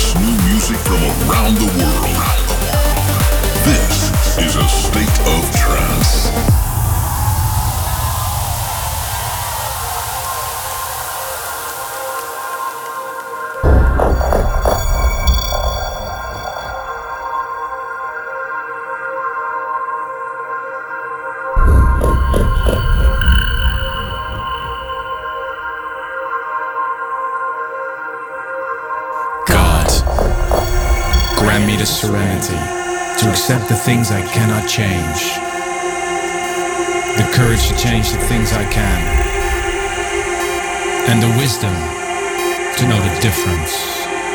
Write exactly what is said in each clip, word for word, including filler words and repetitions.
access new music from around the world. This is a state of trance. Grant me the serenity to accept the things I cannot change, the courage to change the things I can, and the wisdom to know the difference.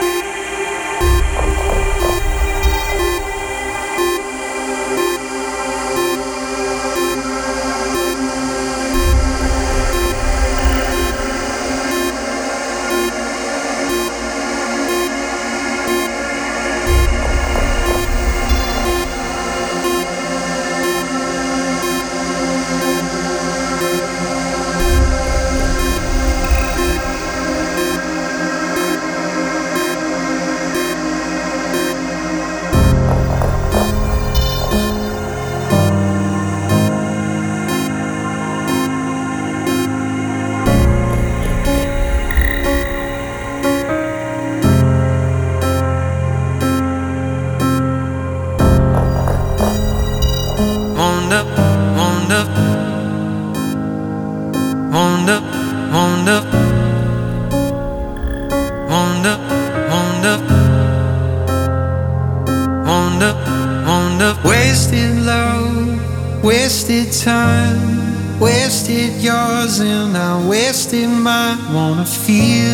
Time, wasted yours and I wasted mine. Wanna feel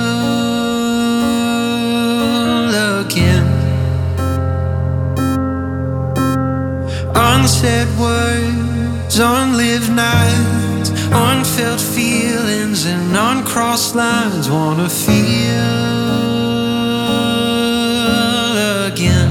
again. Unsaid words, unlived nights, unfelt feelings and uncrossed lines. Wanna feel again.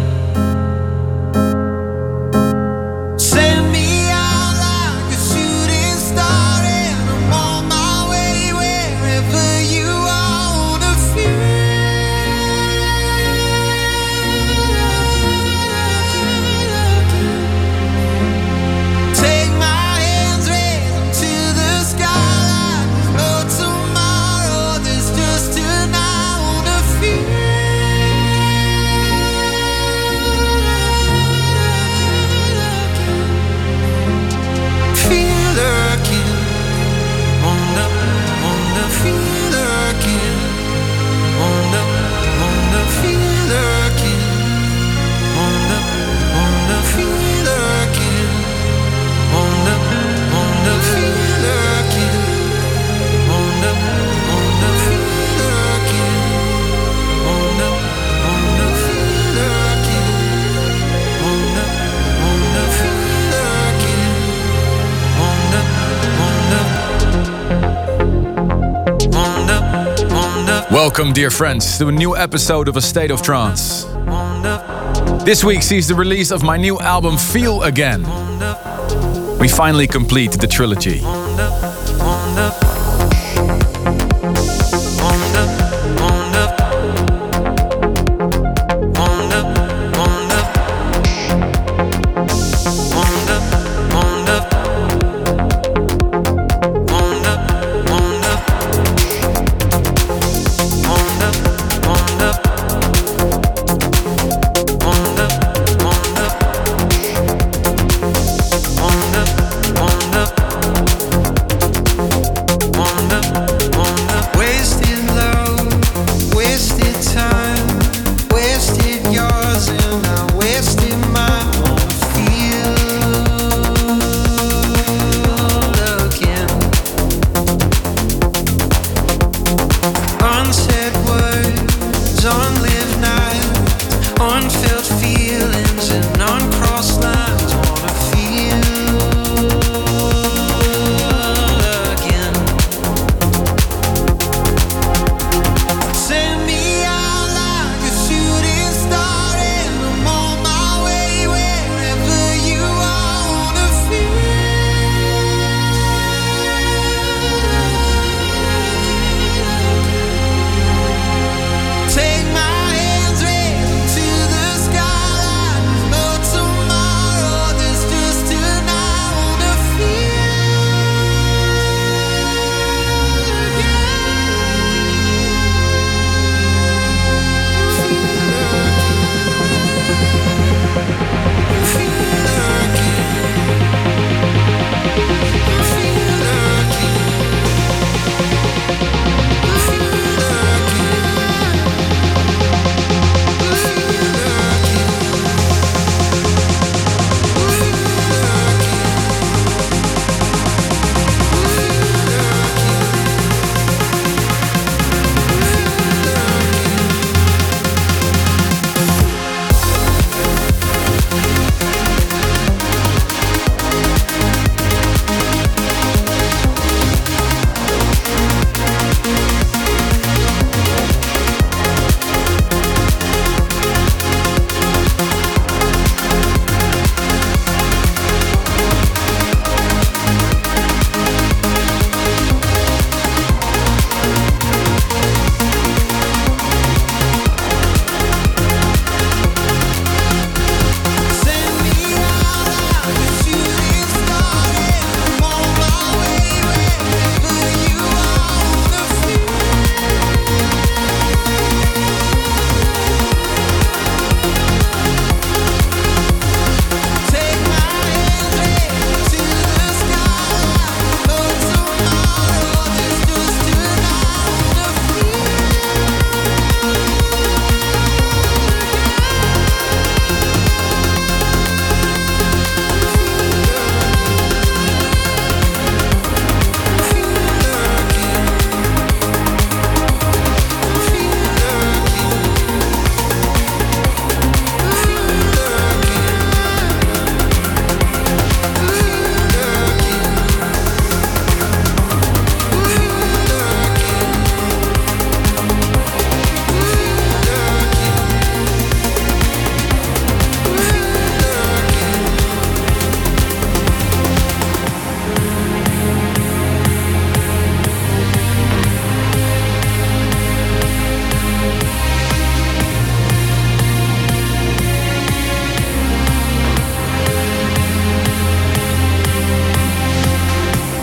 Welcome, dear friends, to a new episode of A State of Trance. This week sees the release of my new album, Feel Again. We finally complete the trilogy.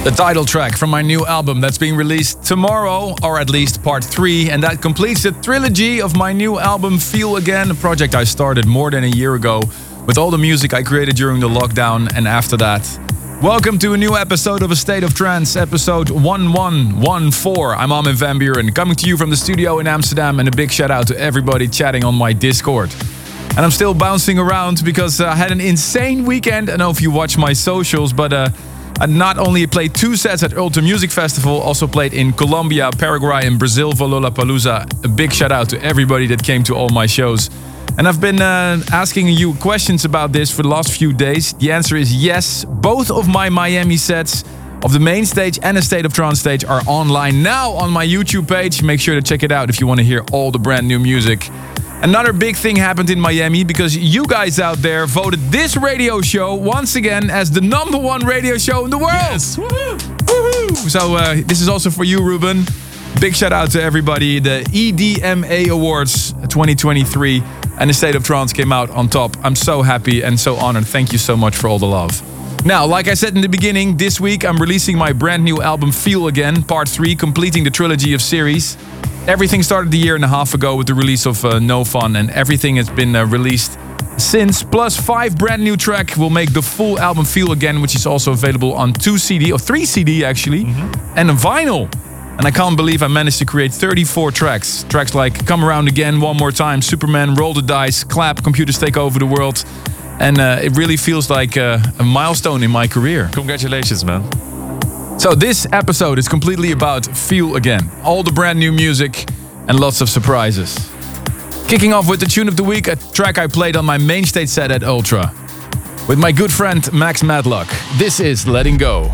The title track from my new album that's being released tomorrow, or at least part three, and that completes the trilogy of my new album Feel Again, a project I started more than a year ago with all the music I created during the lockdown and after that. Welcome to a new episode of A State of Trance, episode one one one four. I'm Armin van Buuren, coming to you from the studio in Amsterdam, and a big shout out to everybody chatting on my Discord. And I'm still bouncing around because uh, I had an insane weekend. I don't know if you watch my socials, but uh, I not only played two sets at Ultra Music Festival, also played in Colombia, Paraguay and Brazil for Lollapalooza. A big shout out to everybody that came to all my shows. And I've been uh, asking you questions about this for the last few days. The answer is yes. Both of my Miami sets of the main stage and the State of Trance stage are online now on my YouTube page. Make sure to check it out if you want to hear all the brand new music. Another big thing happened in Miami because you guys out there voted this radio show once again as the number one radio show in the world. Yes. Woo-hoo. Woo-hoo. So uh, this is also for you, Ruben. Big shout out to everybody. The E D M A Awards twenty twenty-three and the State of Trance came out on top. I'm so happy and so honored. Thank you so much for all the love. Now, like I said in the beginning, this week I'm releasing my brand new album Feel Again, part three, completing the trilogy of series. Everything started a year and a half ago with the release of uh, No Fun, and everything has been uh, released since. Plus five brand new tracks will make the full album Feel Again, which is also available on two C D, or three C D actually, mm-hmm. and a vinyl. And I can't believe I managed to create thirty-four tracks. Tracks like Come Around Again, One More Time, Superman, Roll the Dice, Clap, Computers Take Over the World. And uh, it really feels like uh, a milestone in my career. Congratulations, man. So this episode is completely about Feel Again. All the brand new music and lots of surprises. Kicking off with the tune of the week, a track I played on my main stage set at Ultra. With my good friend Max Madlock. This is Letting Go.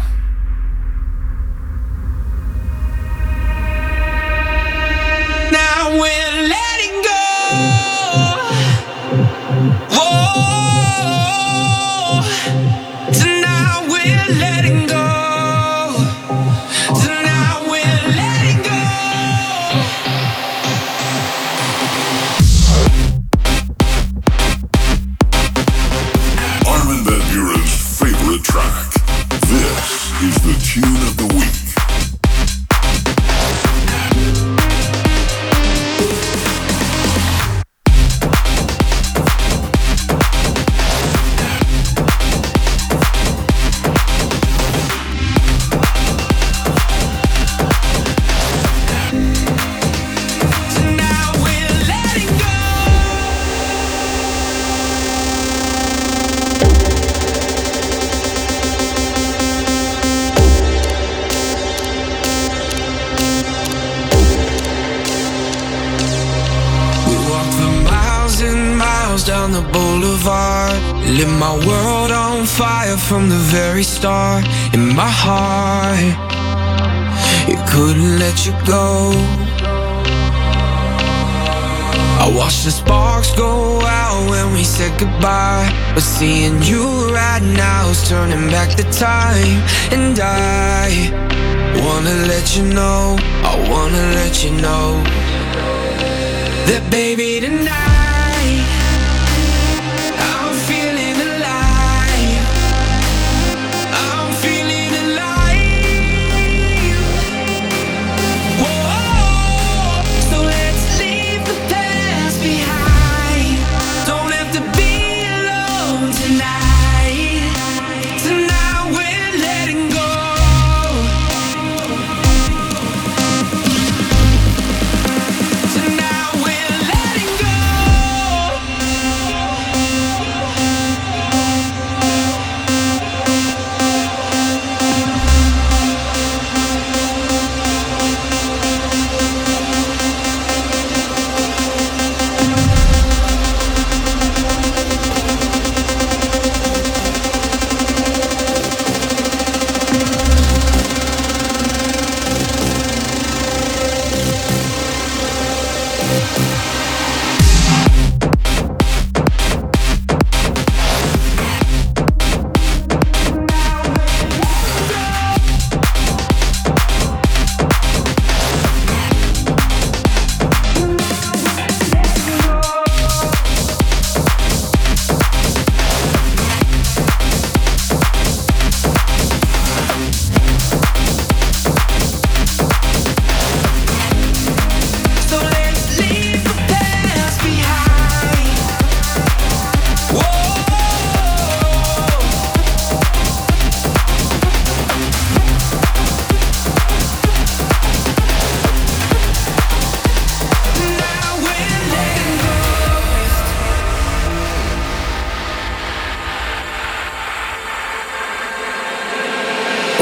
Now we're letting go. Whoa. Tonight we're letting go. Track. This is the tune of the week. Down the boulevard, lit my world on fire from the very start. In my heart, it couldn't let you go. I watched the sparks go out when we said goodbye, but seeing you right now is turning back the time. And I wanna let you know, I wanna let you know that baby tonight Tonight we're letting go.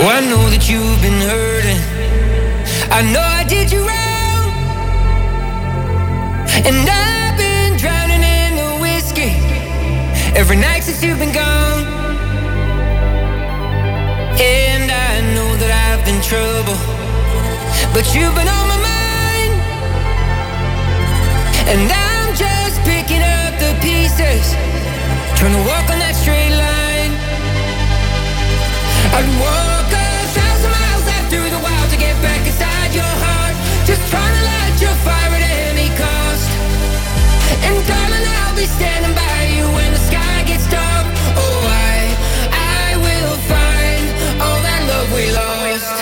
Oh, I know that you've been hurting. I know I did you wrong, and I've been drowning in the whiskey every night since you've been gone. And I know that I've been trouble, but you've been on my mind, and I'm just picking up the pieces, trying to walk on that straight line. I'd walk a thousand miles out through the wild to get back inside your heart, just trying to light your fire at any cost. And darling, I'll be standing by you when the sky gets dark. Oh, I, I will find all that love we lost.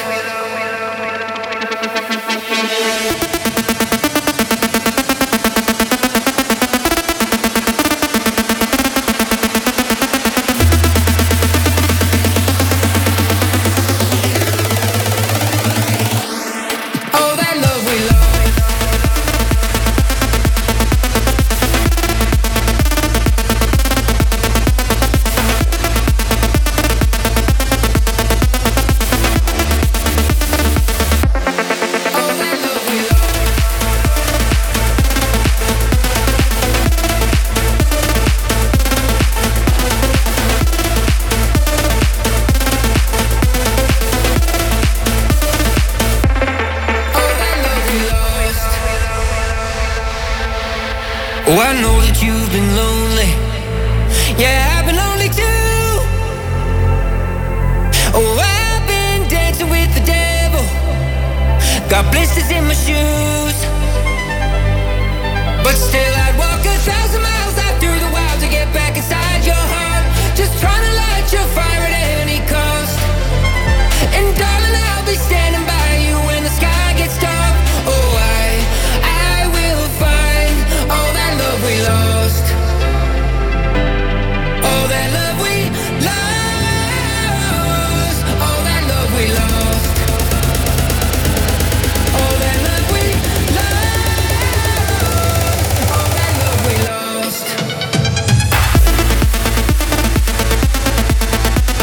Oh, I know that you've been lonely. Yeah, I've been lonely too. Oh, I've been dancing with the devil, got blisters in my shoes, but still I'd walk a thousand miles out through the wild to get back inside your heart, just trying to light your fire at any cost. And darling, I'll be standing by you when the sky gets dark. Oh, I, I will find all that love we lost. All that love we lost. All that love we lost. All that love we lost. All that love we lost.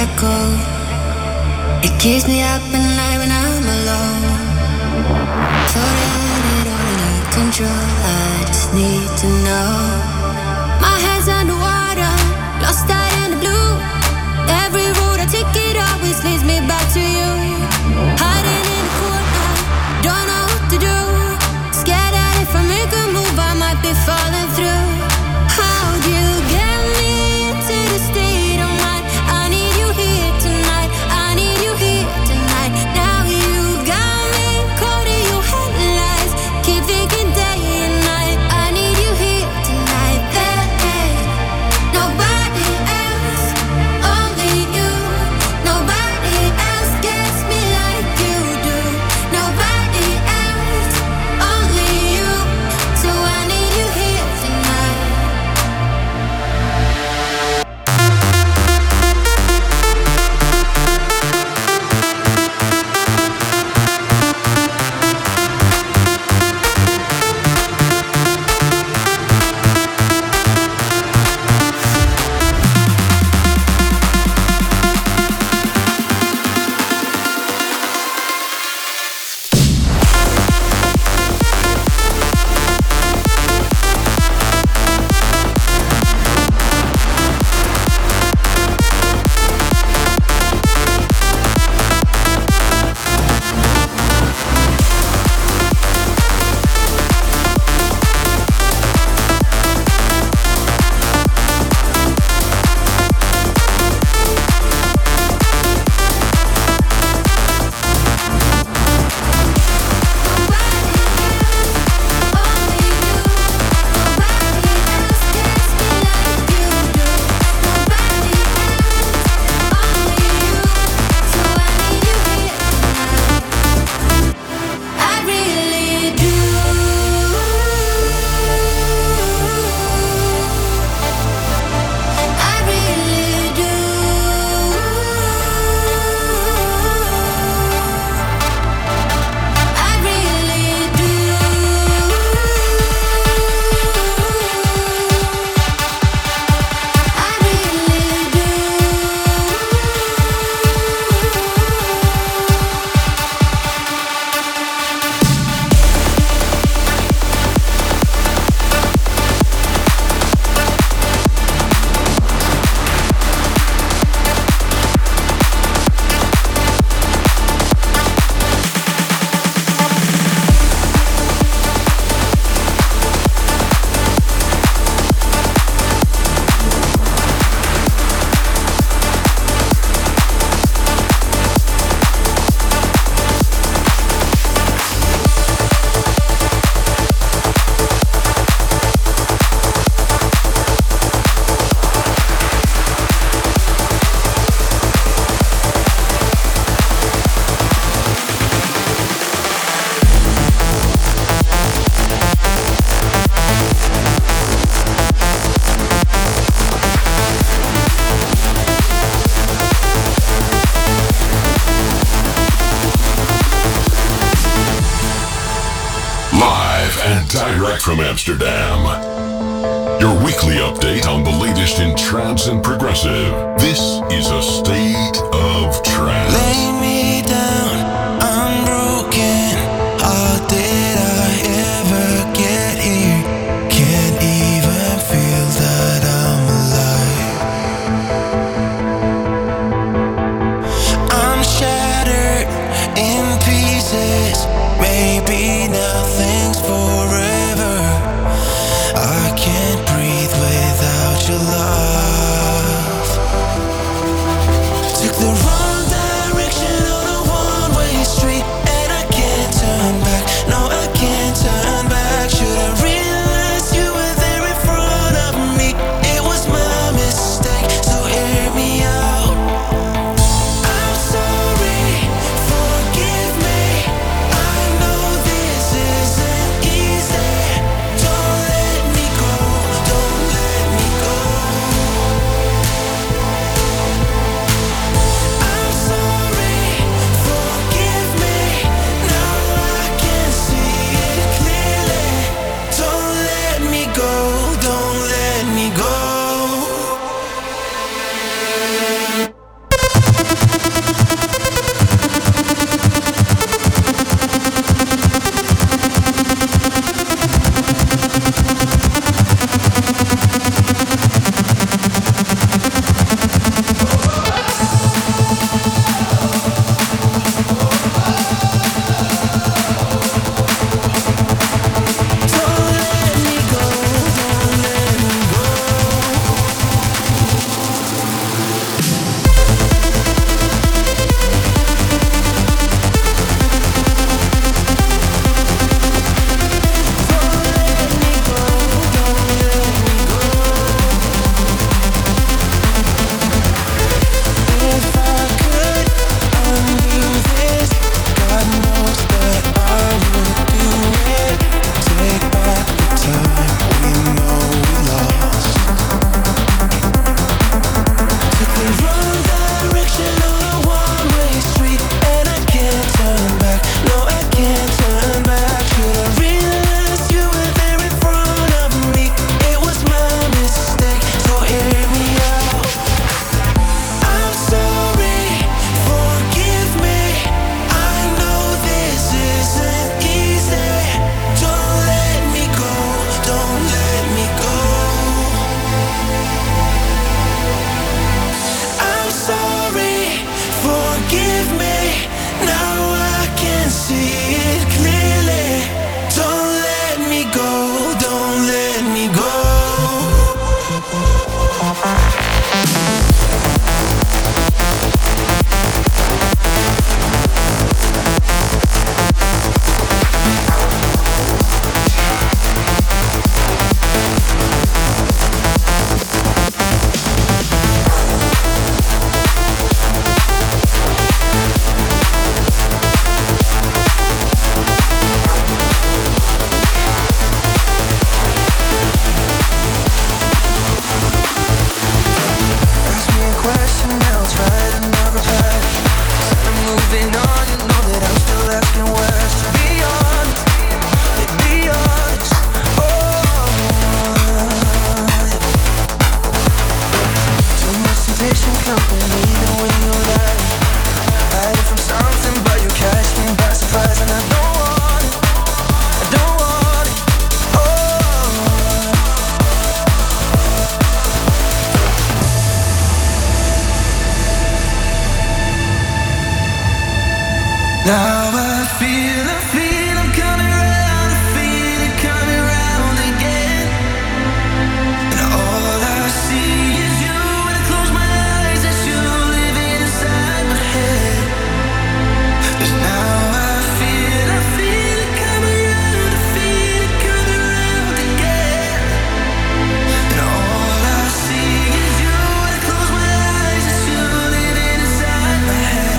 let go. It keeps me up at night when I'm alone. Thought I had it all under control, I just need to know. My head's underwater, lost out in the blue. Every road I take, it always leads me back to you. Hiding in the corner, don't know what to do. Scared that if I make a move, I might be falling through. How'd you get me into the state of mind? I need you here tonight, I need you here tonight. Now you got me caught in your headlights, keep thinking day and night. I need you here tonight. There ain't nobody else, only you. Nobody else gets me like you do. Nobody else, only you. So I need you here tonight. Live and direct from Amsterdam. Your weekly update on the latest in trance and progressive. This is a state of trance. Lay me down, I'm broken. How did I ever get here? Can't even feel that I'm alive. I'm shattered in pieces. Maybe nothing's forever. I can't breathe without your love. see it clearly. Don't let me go, don't let me go. Now I feel, I feel I'm coming round, I feel it coming round again. And all I see is you. When I close my eyes, I should live inside my head. 'Cause now I feel, I feel it coming round, I feel it coming round again. And all I see is you. When I close my eyes, I should live inside my head.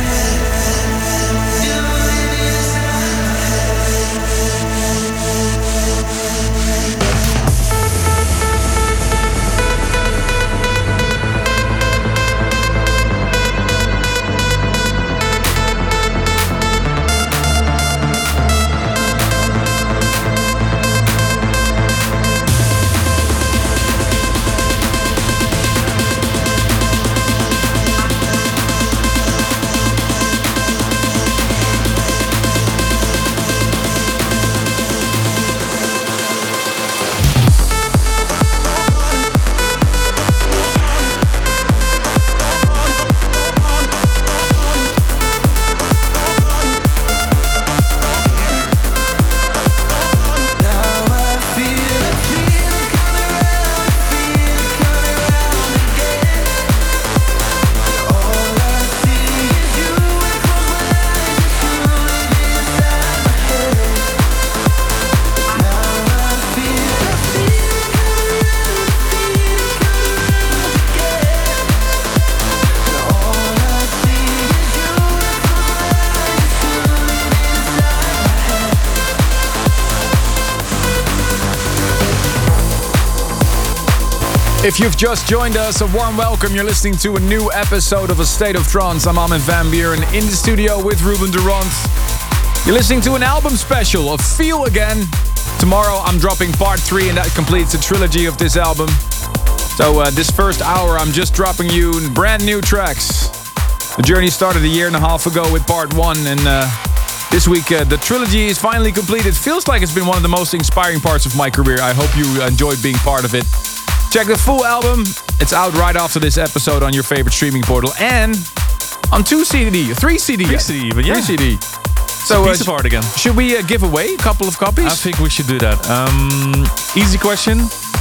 If you've just joined us, a warm welcome. You're listening to a new episode of A State of Trance. I'm Armin van Buuren in the studio with Ruben Durant. You're listening to an album special of Feel Again. Tomorrow I'm dropping part three, and that completes the trilogy of this album. So uh, this first hour I'm just dropping you brand new tracks. The journey started a year and a half ago with part one, and uh, this week uh, the trilogy is finally completed. Feels like it's been one of the most inspiring parts of my career. I hope you enjoyed being part of it. Check the full album. It's out right after this episode on your favorite streaming portal and on two C D, three C D, three C D even, yeah. Three C D. So uh, piece of art again. Should we uh, give away a couple of copies? I think we should do that. Um, easy question.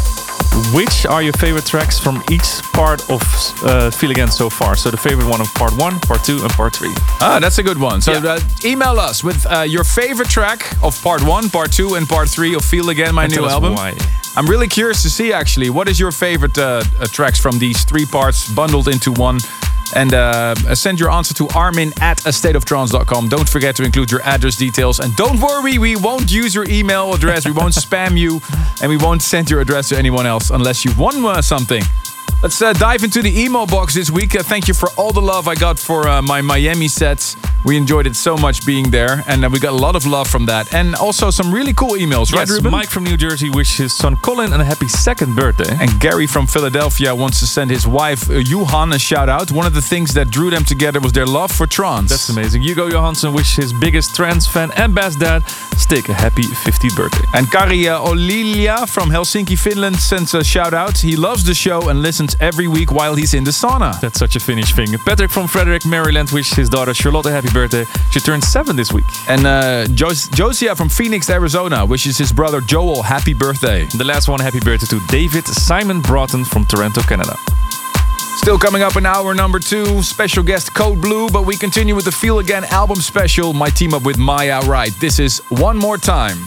Which are your favorite tracks from each part of uh, Feel Again so far? So the favorite one of part one, part two, and part three. Ah, that's a good one. So yeah. uh, email us with uh, your favorite track of part one, part two, and part three of Feel Again, my and new tell us album. Why. I'm really curious to see, actually, what is your favorite uh, uh, tracks from these three parts bundled into one? And uh, send your answer to armin at a state of trance dot com. Don't forget to include your address details. And don't worry, we won't use your email address. We won't spam you. And we won't send your address to anyone else unless you won uh, something. Let's uh, dive into the email box this week. Uh, thank you for all the love I got for uh, my Miami sets. We enjoyed it so much being there, and uh, we got a lot of love from that. And also some really cool emails, right, yes, Ruben? Mike from New Jersey wishes his son Colin a happy second birthday. And Gary from Philadelphia wants to send his wife, uh, Johan, a shout out. One of the things that drew them together was their love for trance. That's amazing. Hugo Johansson wishes his biggest trance fan and best dad, Stig, a happy fiftieth birthday. And Kari uh, Olilia from Helsinki, Finland sends a shout out. He loves the show and listens every week while he's in the sauna. That's such a Finnish thing. Patrick from Frederick, Maryland wishes his daughter Charlotte a happy birthday. She turned seven this week. And uh, Jos- Josiah from Phoenix, Arizona wishes his brother Joel happy birthday. The last one, happy birthday to David Simon Broughton from Toronto, Canada. Still coming up in hour number two, special guest Code Blue, but we continue with the Feel Again album special, my team up with Maya Wright. This is One More Time.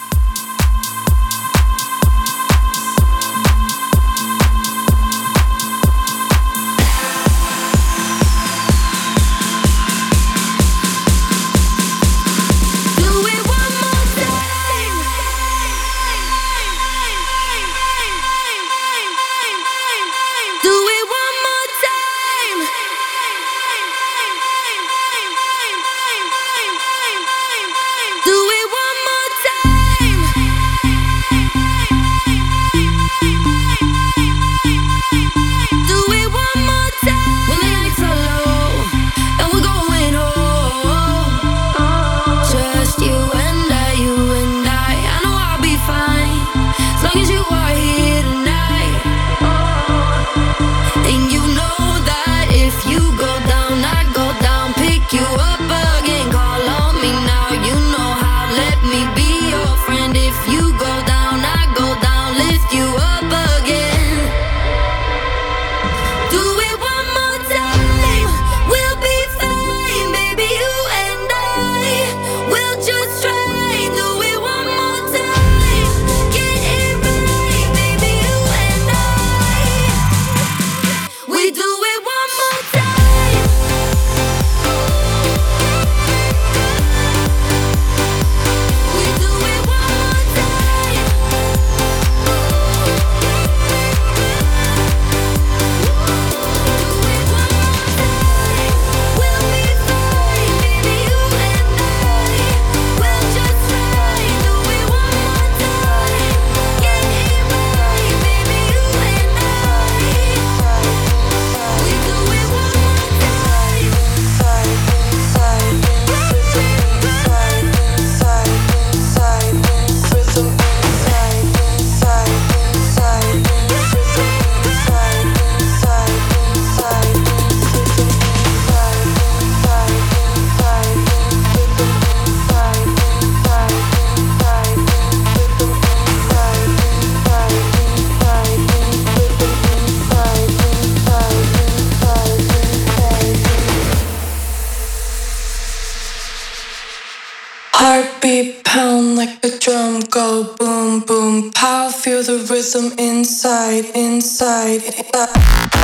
Heartbeat pound like a drum, go boom, boom, pow. Feel the rhythm inside, inside, inside.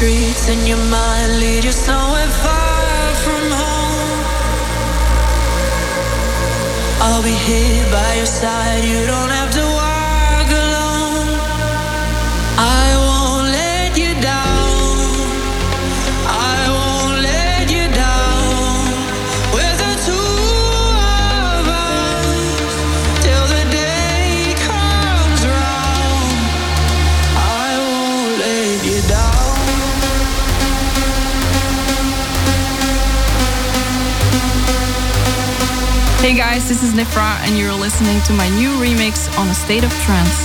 streets in your mind lead you somewhere far from home. I'll be here by your side, you don't have to walk alone. I won't let you down, I won't let you down. We're the two of us till the day comes round. I won't let you down. Hey guys, this is Nifra and you're listening to my new remix on A State of Trance.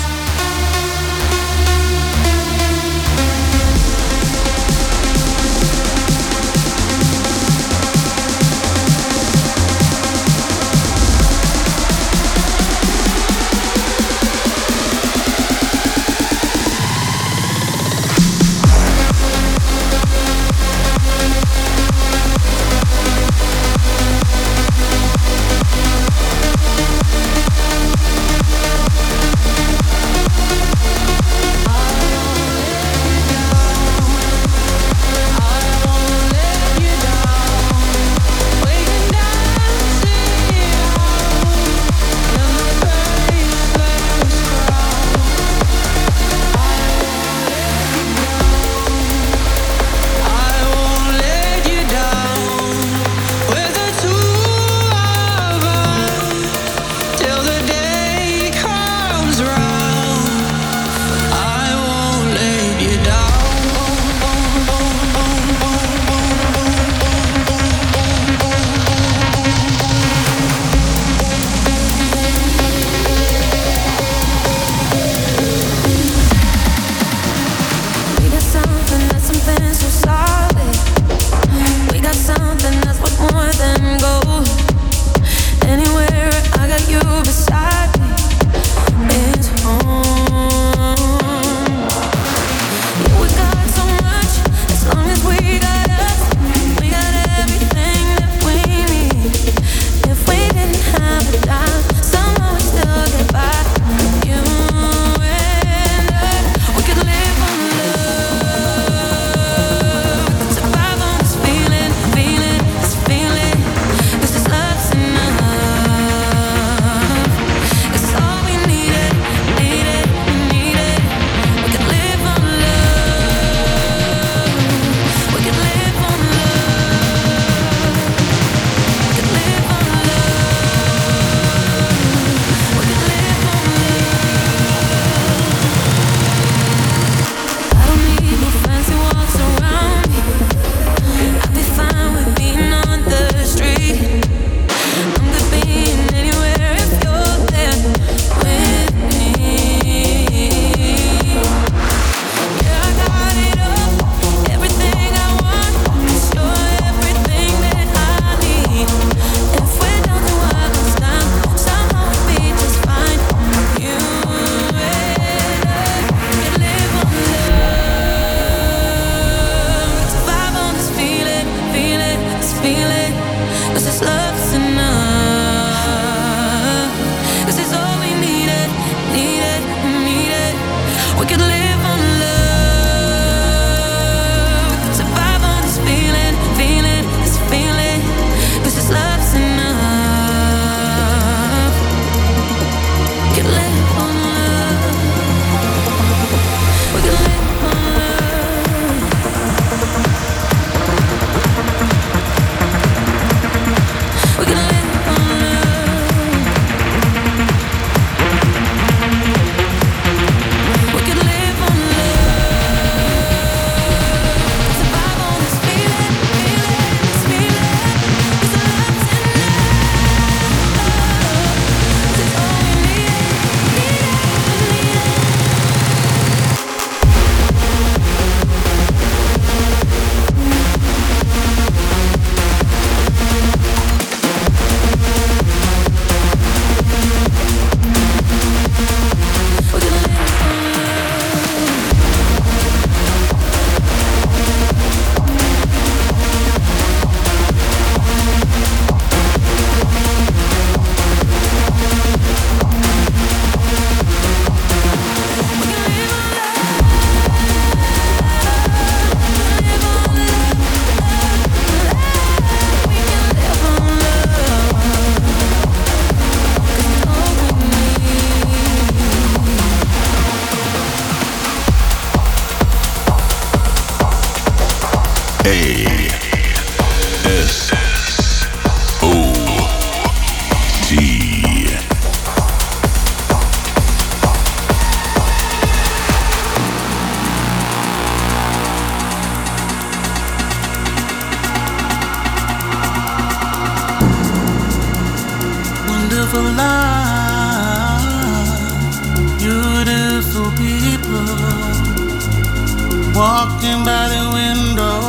We can A S O T. Wonderful life, beautiful people walking by the window.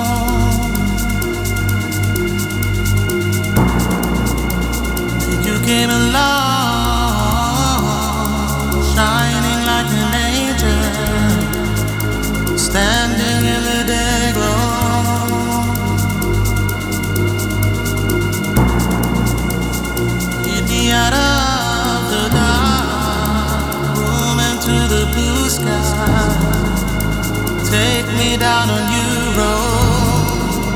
You came along, shining like an angel, standing in the day glow. Hit me out of the dark room into the blue sky. Take me down a new road.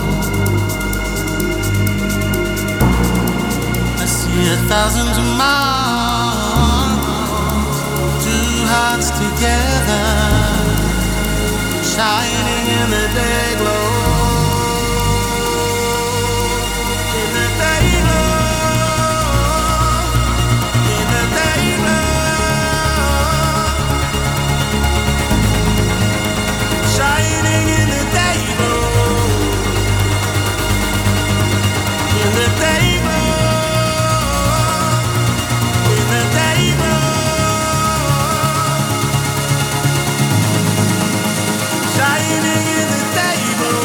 I see a thousand miles, two hearts together, shining in the day glow. In the day glow, in the day glow, shining in the day glow, in the day glow, in the day glow, shining in the day glow.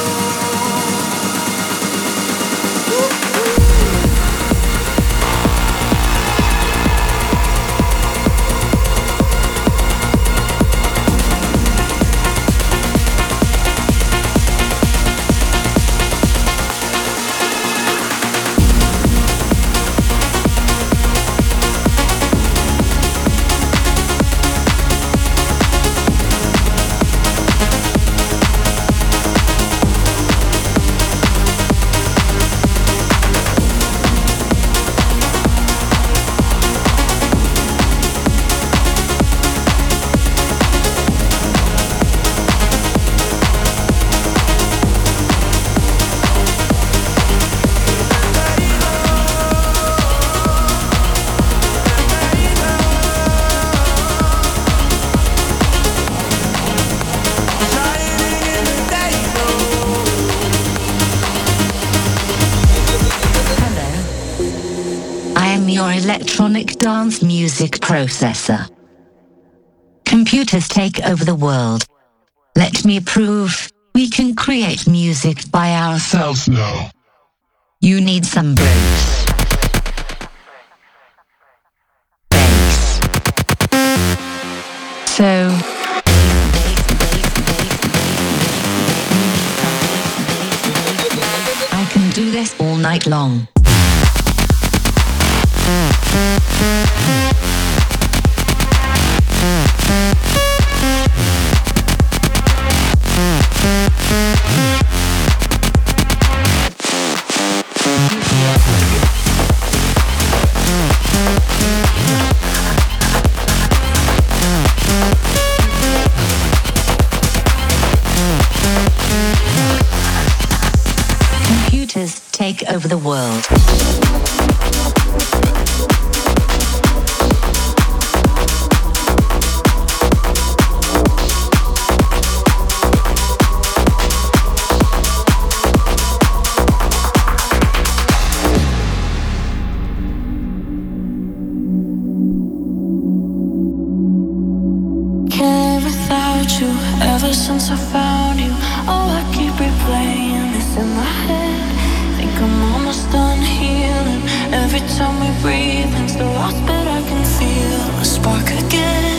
Electronic dance music processor. Computers take over the world. Let me prove we can create music by ourselves now. You need some breaks. Bass. So I can do this all night long. Computers take over the world. Since I found you, oh, I keep replaying this in my head. Think I'm almost done healing. Every time we breathe, things are lost, but I can feel a spark again.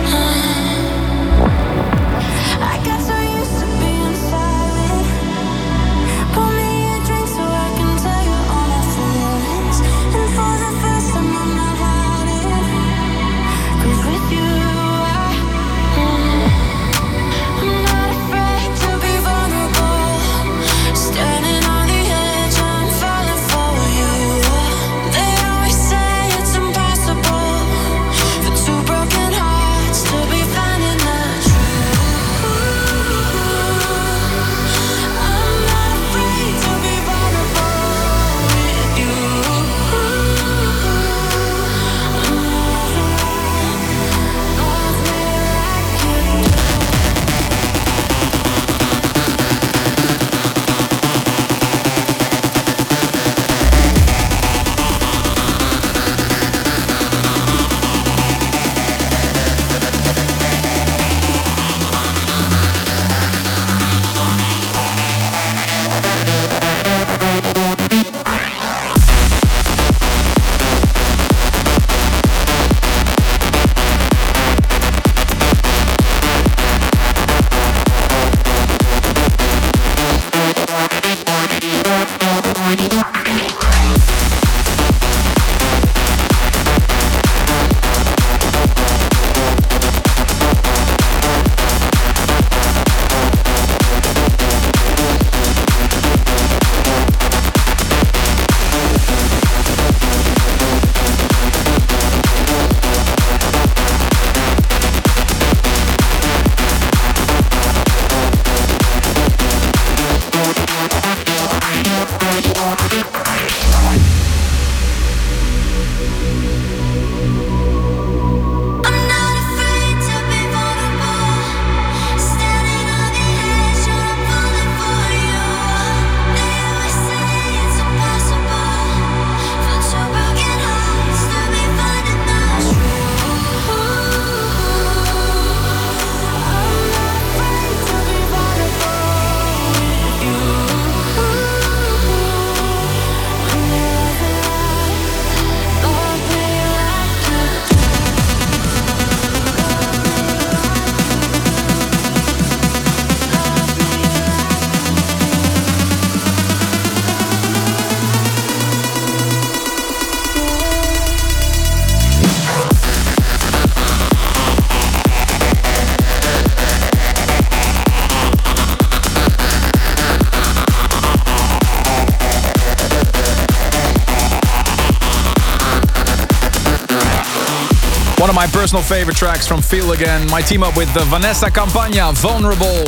I got so used to being silent. Pour me a drink so I can tell you all my feelings. And for the first time I'm not hiding, 'cause with you I mm, I'm not afraid to be vulnerable. Standing on the edge, I'm falling for you. They always say it's impossible for two broken hearts. One of my personal favorite tracks from Feel Again, my team up with the Vanessa Campagna, Vulnerable.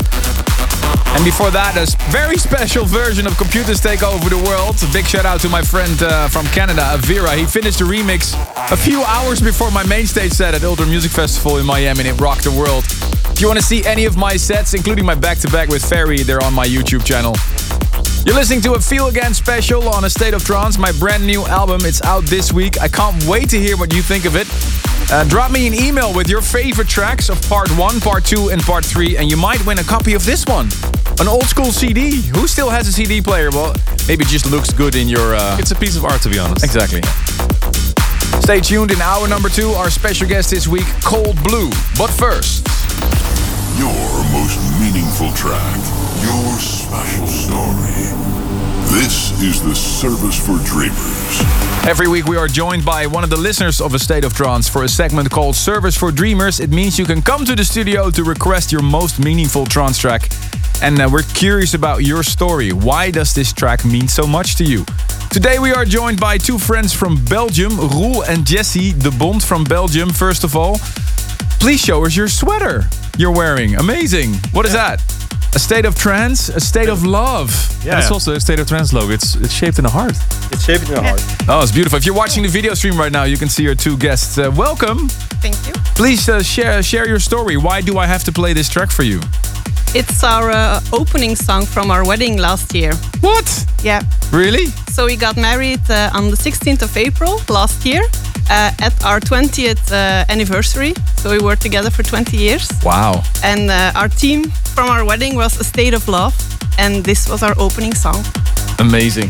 And before that, a very special version of Computers Take Over the World. A big shout out to my friend uh, from Canada, Avira. He finished the remix a few hours before my main stage set at Ultra Music Festival in Miami, and it rocked the world. If you want to see any of my sets, including my back-to-back with Ferry, they're on my YouTube channel. You're listening to a Feel Again special on A State of Trance, my brand new album. It's out this week. I can't wait to hear what you think of it. Uh, drop me an email with your favorite tracks of part one, part two, and part three, and you might win a copy of this one. An old school C D. Who still has a C D player? Well, maybe it just looks good in your... Uh... It's a piece of art, to be honest. Exactly. Stay tuned. In hour number two, our special guest this week, Cold Blue. But first... Your most meaningful track. Your special story. This is the Service for Dreamers. Every week we are joined by one of the listeners of A State of Trance for a segment called Service for Dreamers. It means you can come to the studio to request your most meaningful trance track. And uh, we're curious about your story. Why does this track mean so much to you? Today we are joined by two friends from Belgium, Roel and Jessie de Bond from Belgium. First of all, please show us your sweater you're wearing. Amazing. What is that? A state of trance, a state of love. Yeah, and it's also a State of Trance logo. It's it's shaped in a heart. It's shaped in a heart. Oh, it's beautiful. If you're watching the video stream right now, you can see our two guests. Uh, welcome. Thank you. Please uh, share share your story. Why do I have to play this track for you? It's our uh, opening song from our wedding last year. What? Yeah. Really? So we got married uh, on the sixteenth of April last year uh, at our twentieth uh, anniversary. So we were together for twenty years. Wow. And uh, our theme from our wedding was A State of Love. And this was our opening song. Amazing.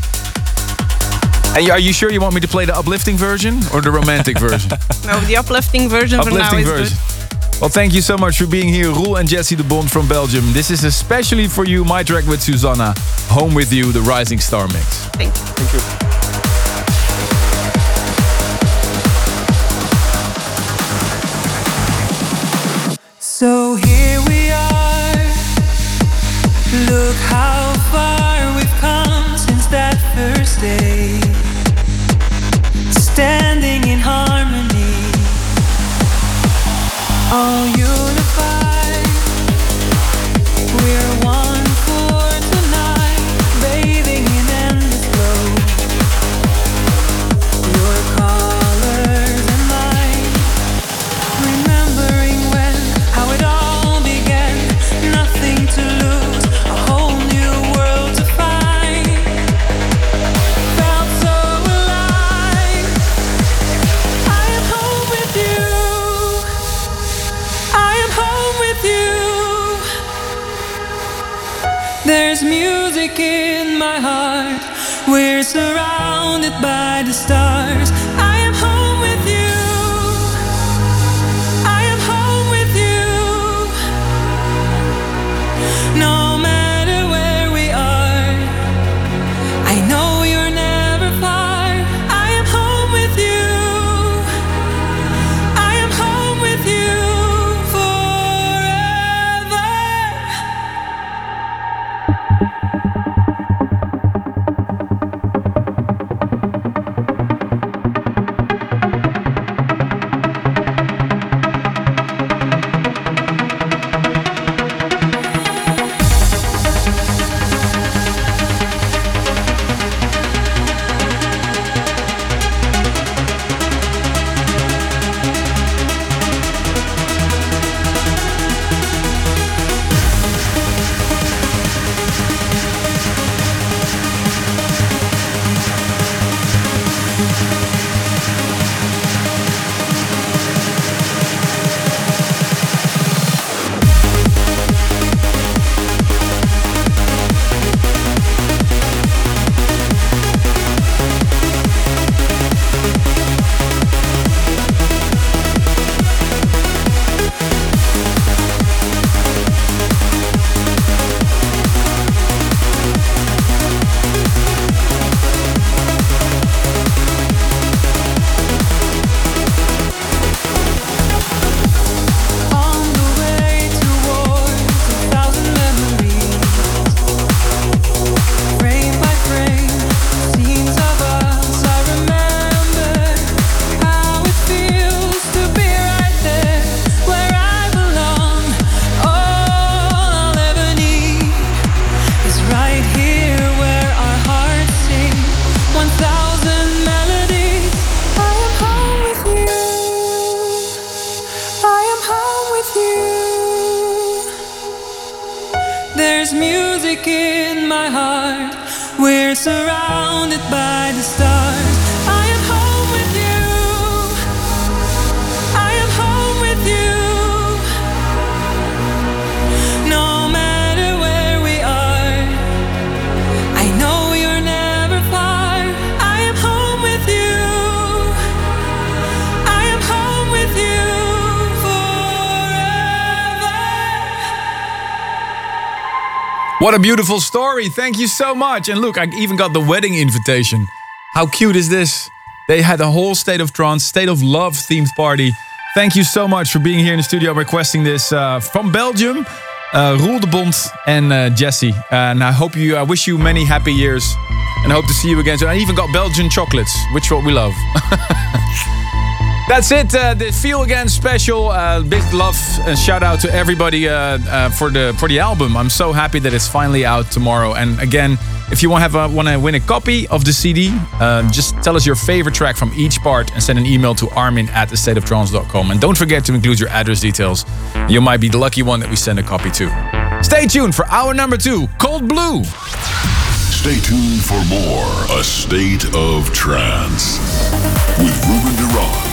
And are you sure you want me to play the uplifting version or the romantic version? No, the uplifting version uplifting for now is version. good. Well, thank you so much for being here, Roel and Jessie de Bond from Belgium. This is especially for you, my track with Susanna, Home With You, the Rising Star mix. Thank you. Thank you. So here we are. Look how far we've come since that first day. Standing in harmony, all unified. We're one for tonight, bathing in endless glow. Your colors and mine, remembering when, how it all began. Nothing to lose, a whole new world to find. Felt so alive. I am home with you. I am home with you. There's music in my heart. We're surrounded by the stars. I am home with you. I am home with you. No matter where we are, I know you're never far. I am home with you. I am home with you forever. music in my heart. We're surrounded by the stars. I am home with you. I am home with you. No matter where we are, I know you're never far. I am home with you. I am home with you forever. What a beautiful story. Thank you so much. And look, I even got the wedding invitation. How cute is this? They had a whole State of Trance, State of Love themed party. Thank you so much for being here in the studio requesting this uh, from Belgium. Uh, Roel de Bond and uh, Jesse. And I hope you, I wish you many happy years. And I hope to see you again. So I even got Belgian chocolates, which is what we love. That's it, uh, the Feel Again special. Uh, big love and shout out to everybody uh, uh, for the for the album. I'm so happy that it's finally out tomorrow. And again, if you want to have a, want to win a copy of the C D, uh, just tell us your favorite track from each part and send an email to armin at the state of trance dot com. And don't forget to include your address details. You might be the lucky one that we send a copy to. Stay tuned for hour number two, Cold Blue. Stay tuned for more A State of Trance with Ruben Durant.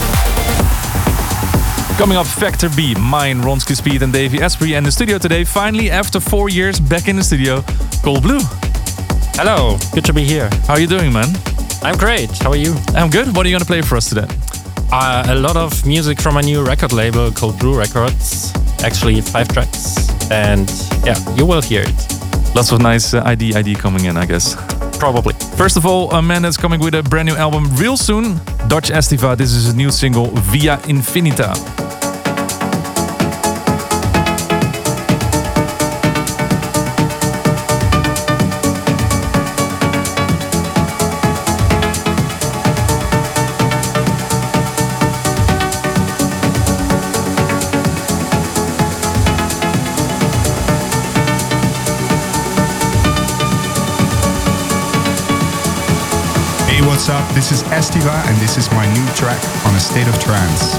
Coming up, Factor B, mine, Ronski Speed and Davey Asprey. And the studio today, finally, after four years, back in the studio, Cold Blue. Hello, good to be here. How are you doing, man? I'm great, how are you? I'm good. What are you going to play for us today? Uh, a lot of music from a new record label called Blue Records. Actually, five tracks. And yeah, you will hear it. Lots of nice uh, I D I D coming in, I guess. Probably. First of all, a man that's coming with a brand new album real soon, Dutch Estiva. This is a new single, Via Infinita. What's up? This is Estiva and this is my new track on A State of Trance.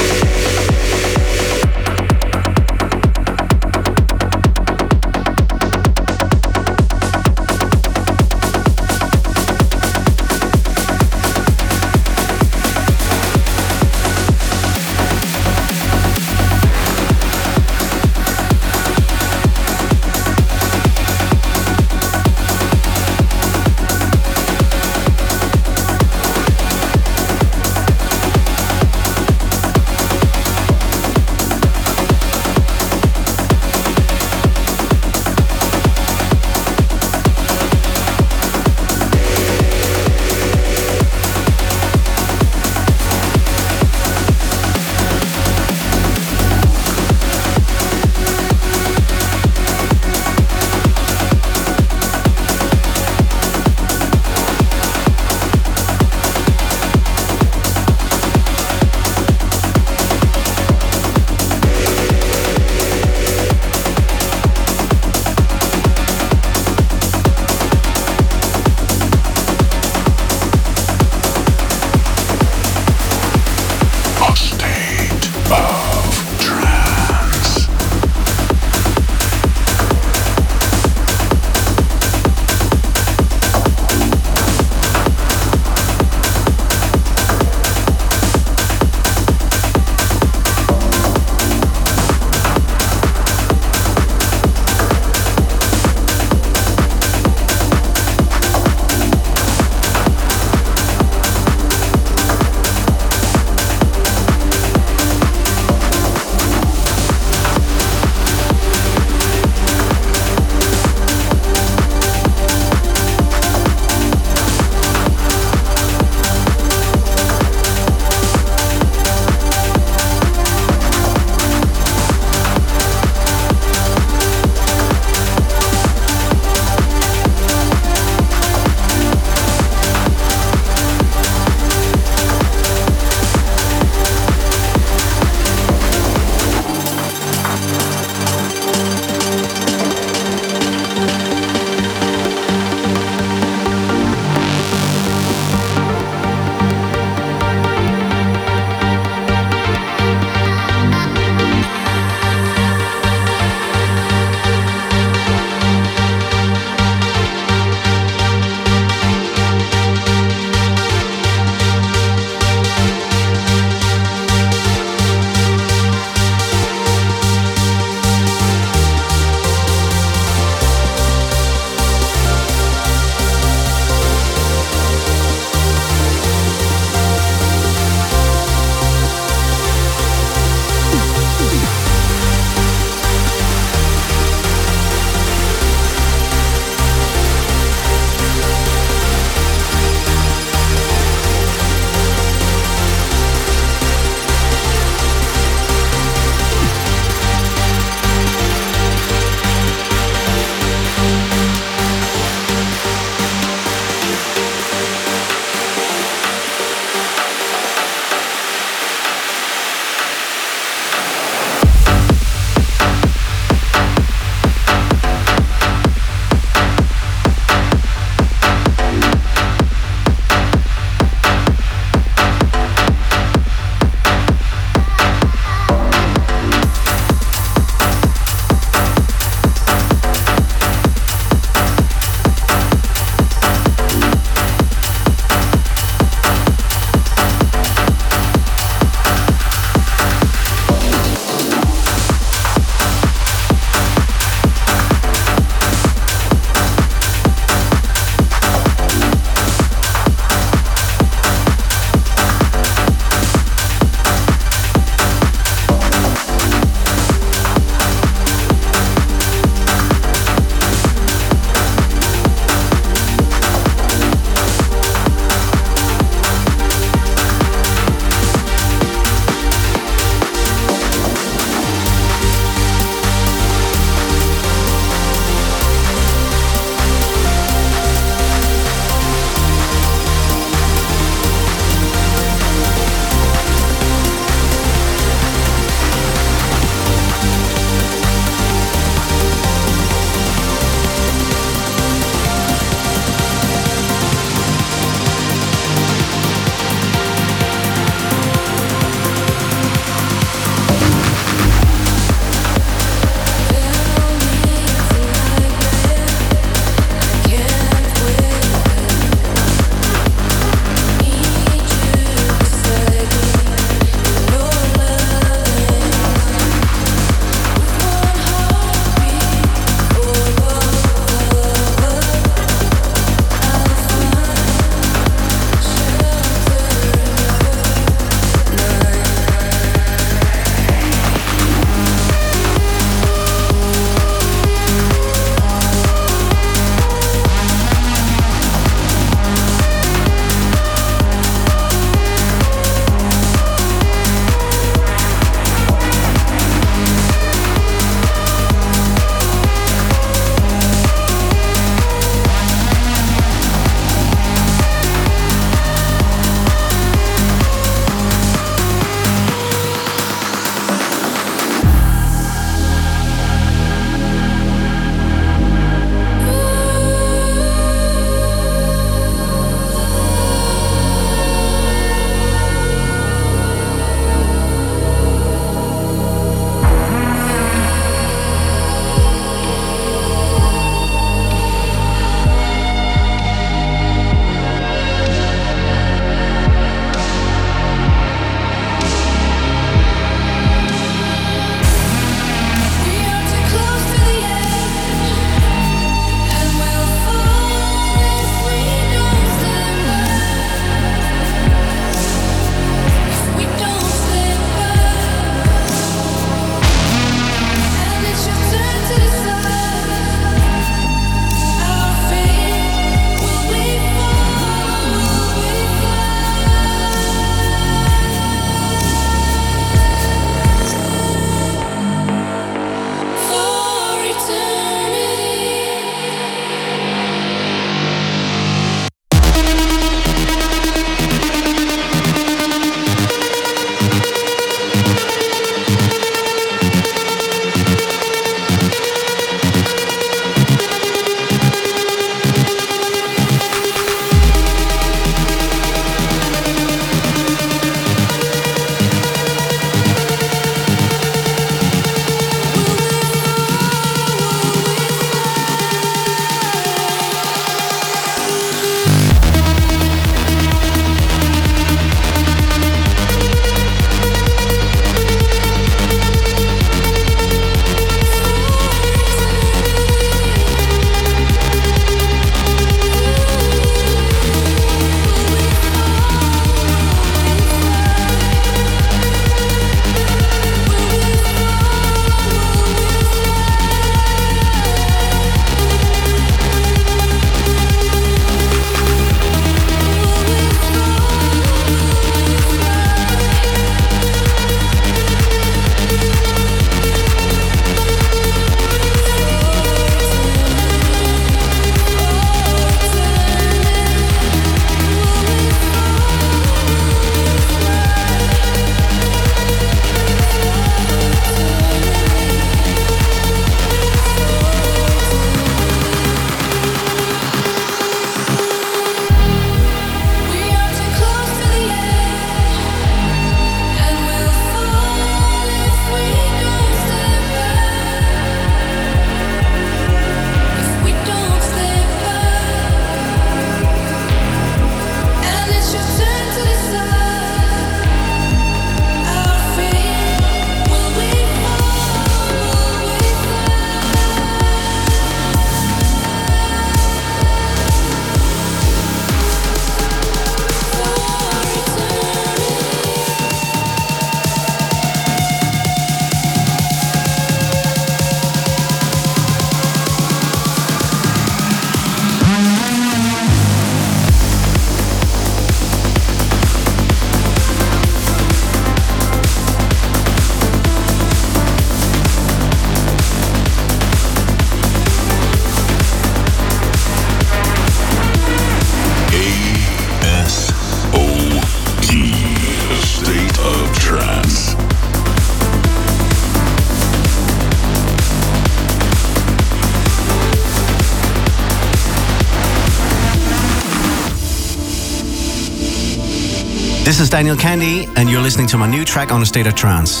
This is Daniel Kandi, and you're listening to my new track on A State of Trance.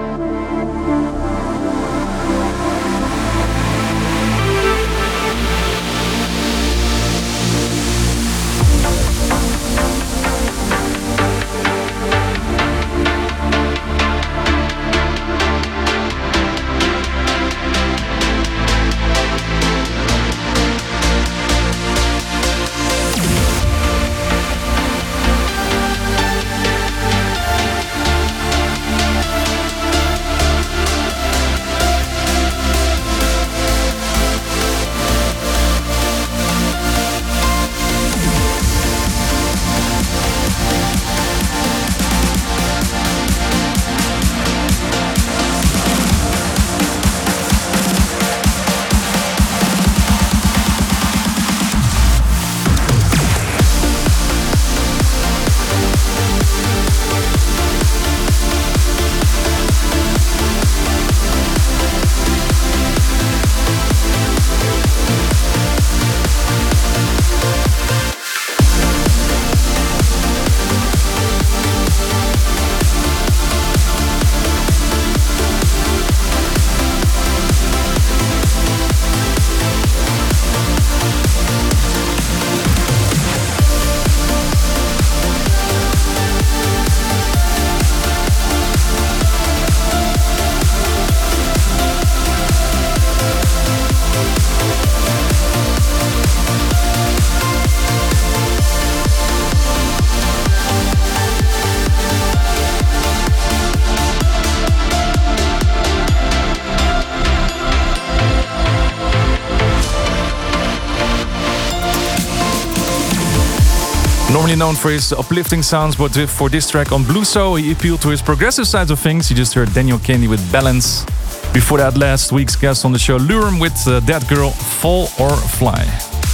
Normally known for his uplifting sounds, but for this track on Blueso, he appealed to his progressive sides of things. You just heard Daniel Kandi with Balance. Before that, last week's guest on the show, Lurum with uh, That Girl, Fall or Fly.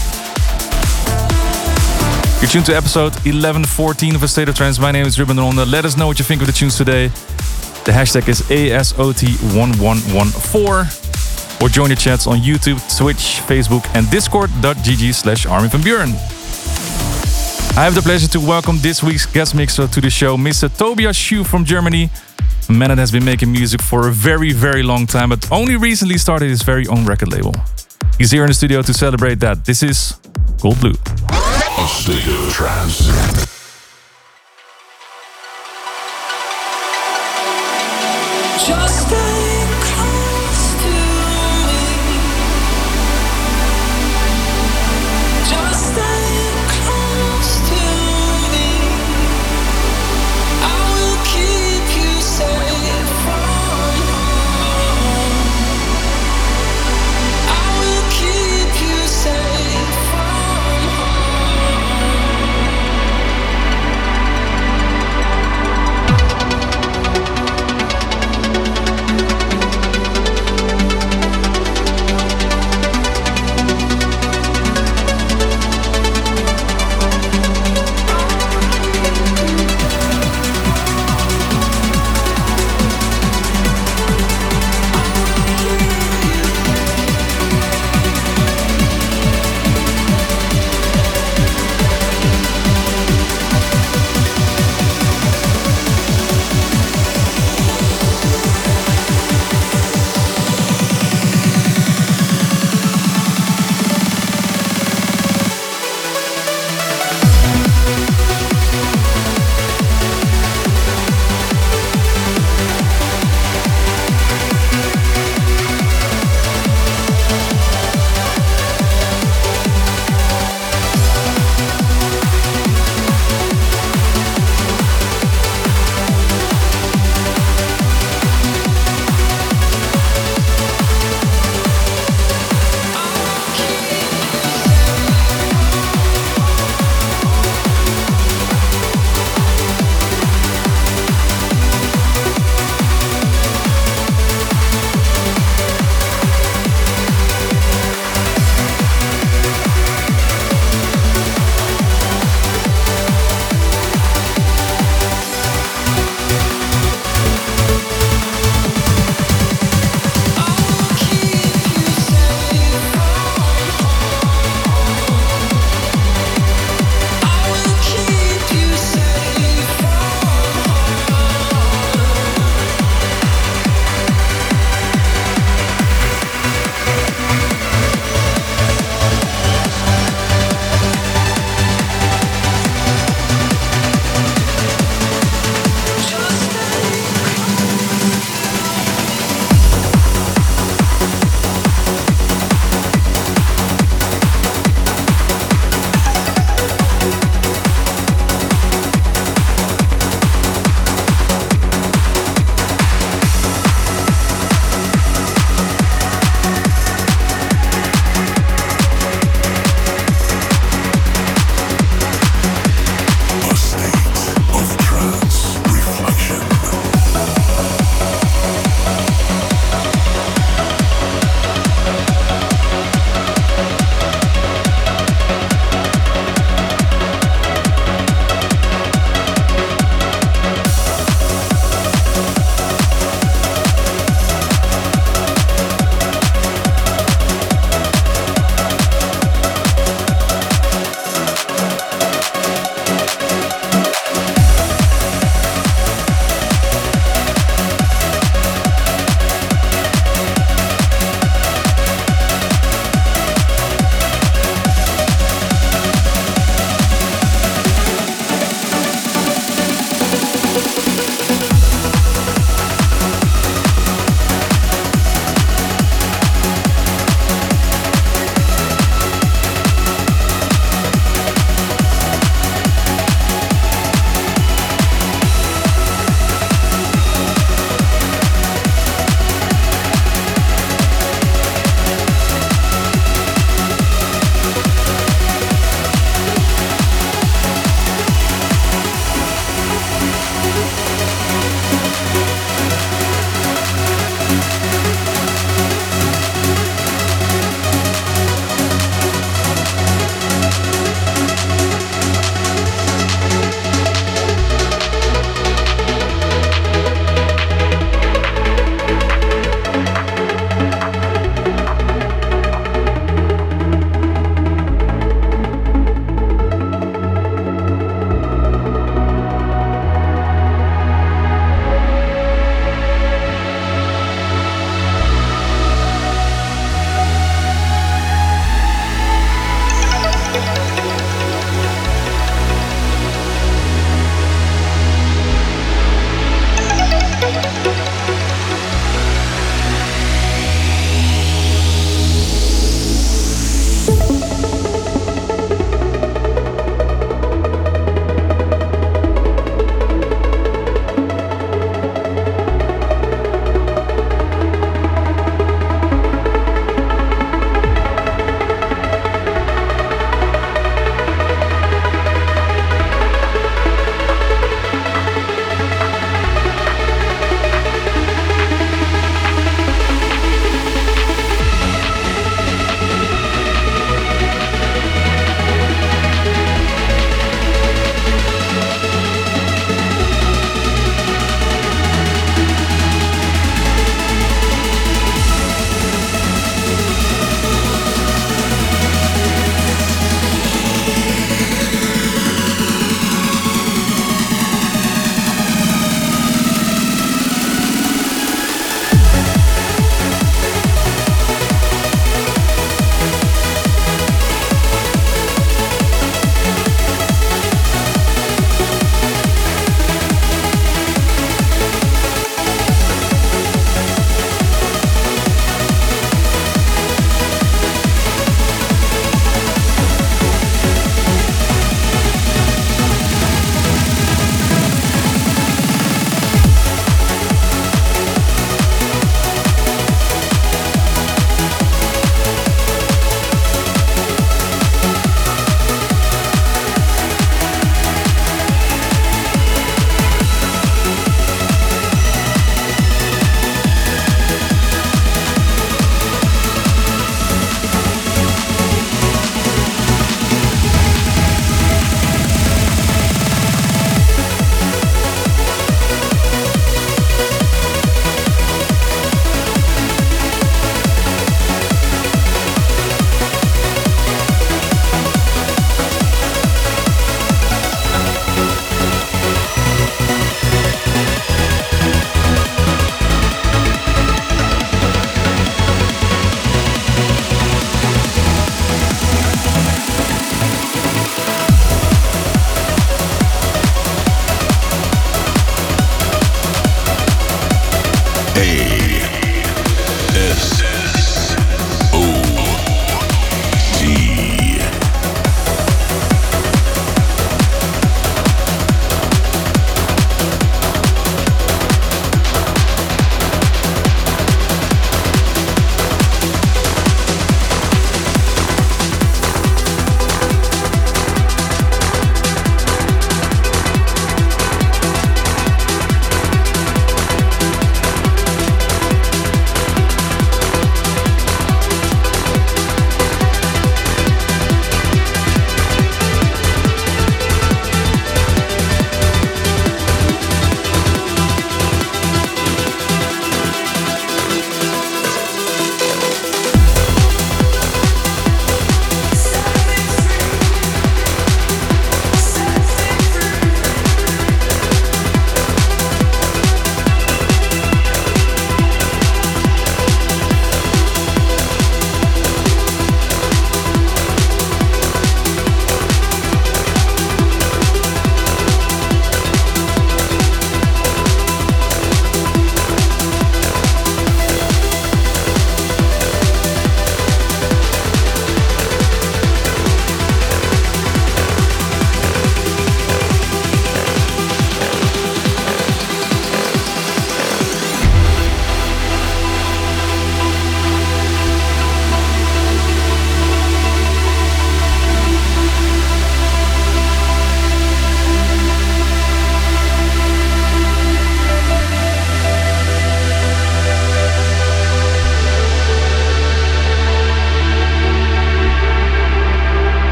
You're tuned to episode eleven fourteen of A State of Trance. My name is Ruben Ronde. Let us know what you think of the tunes today. The hashtag is A S O T one one one four. Or join the chats on YouTube, Twitch, Facebook and discord.gg slash Armin van Buuren. I have the pleasure to welcome this week's guest mixer to the show, Mister Tobias Schuh from Germany. A man that has been making music for a very, very long time, but only recently started his very own record label. He's here in the studio to celebrate that. This is Gold Blue. A State of Trance. Just stay close to me. Just stay close to me. I will keep you safe from harm. I will keep you safe from harm.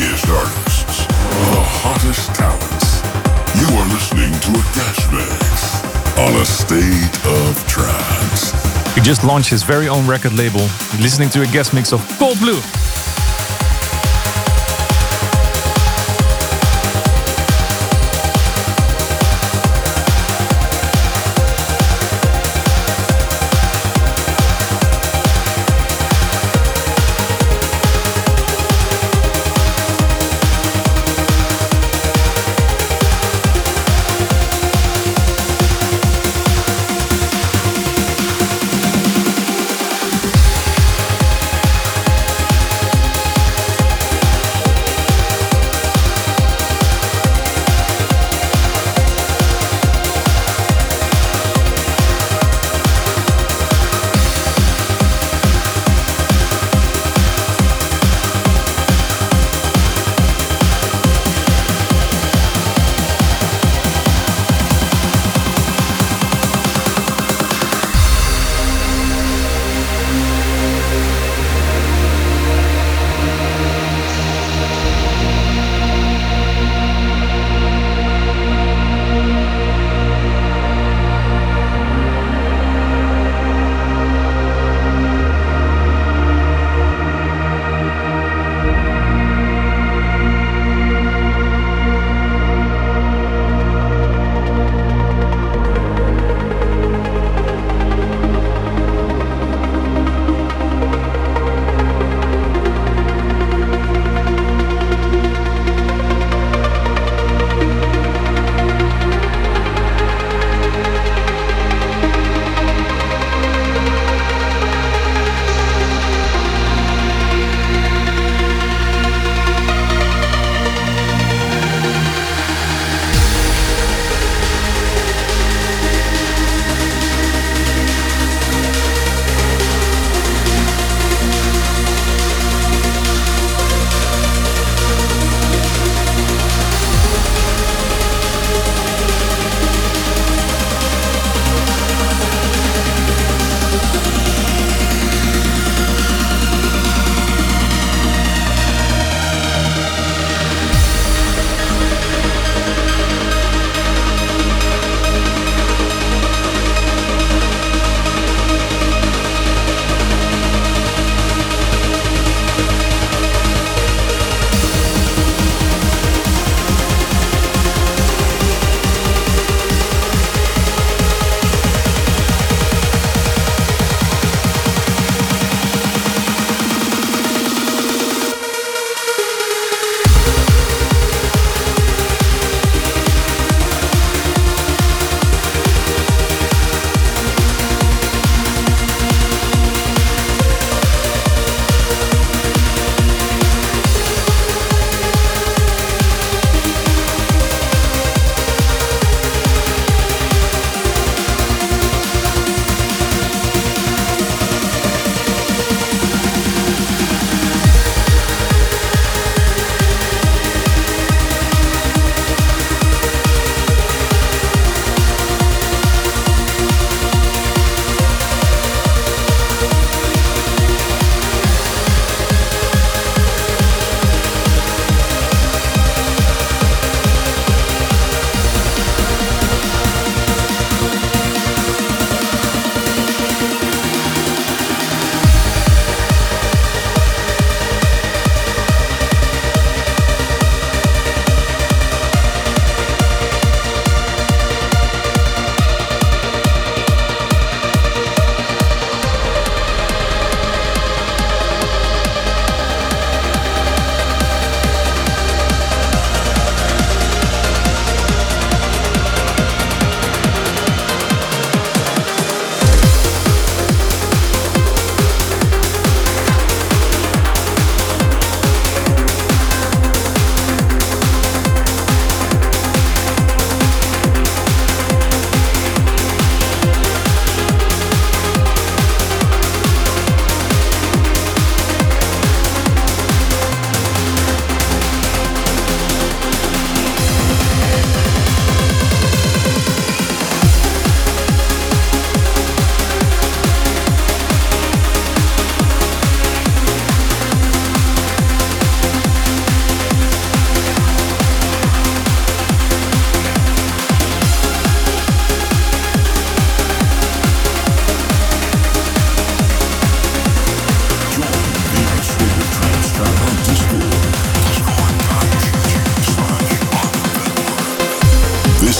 biggest artists, the hottest talents. You are listening to a guest mix on A State of Trance. He just launched his very own record label. You're listening to a guest mix of Cold Blue.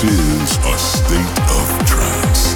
This is A State of Trance.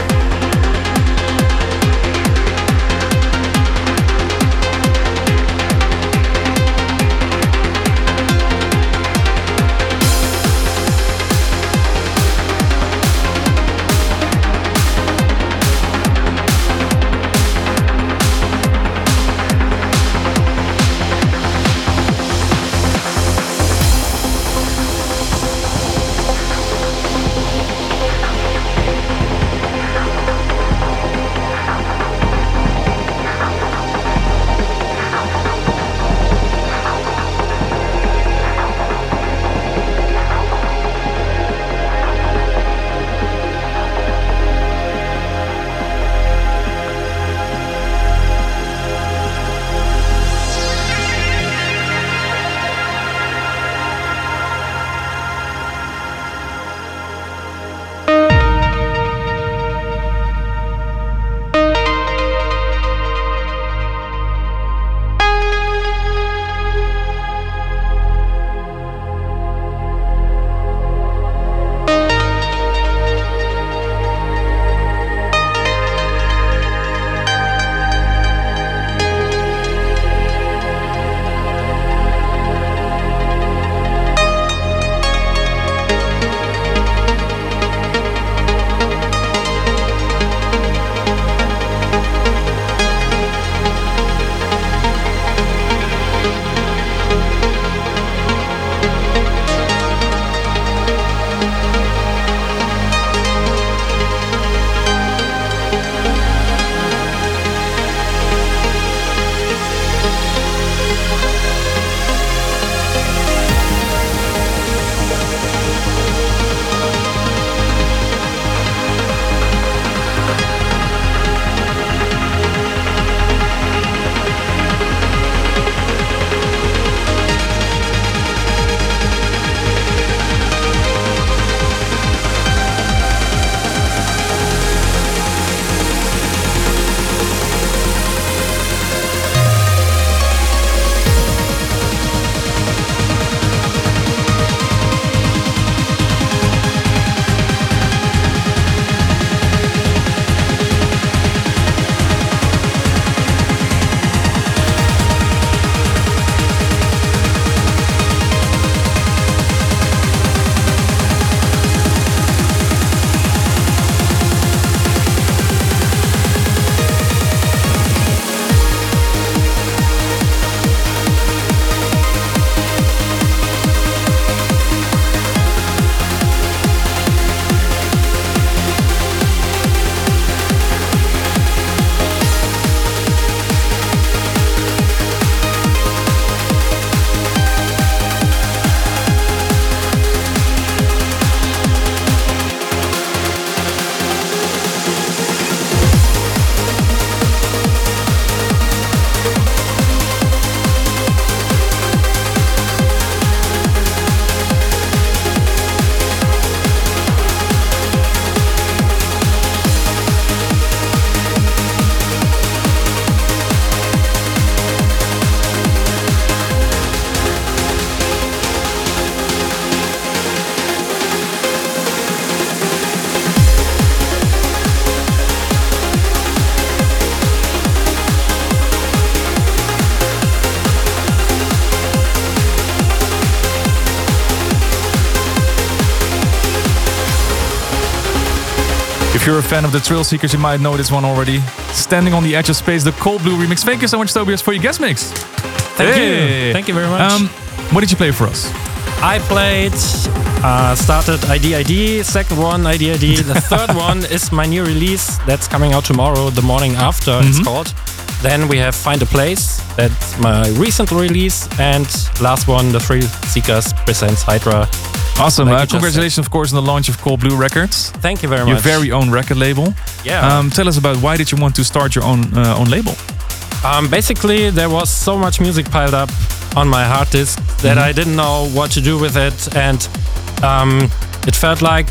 If you're a fan of the Thrill Seekers, you might know this one already. Standing on the Edge of Space, the Cold Blue remix. Thank you so much, Tobias, for your guest mix. Thank hey. you. Thank you very much. Um, what did you play for us? I played, uh, started I D I D, second one I D I D. The third one is my new release that's coming out tomorrow, the morning after mm-hmm. it's called. Then we have Find a Place, that's my recent release. And last one, The Thrill Seekers presents Hydra. Awesome. Uh, congratulations, of course, on the launch of Cold Blue Records. Thank you very Your much. Your very own record label. Yeah. Um, tell us about why did you want to start your own uh, own label? Um, basically, there was so much music piled up on my hard disk that mm-hmm. I didn't know what to do with it. And um, it felt like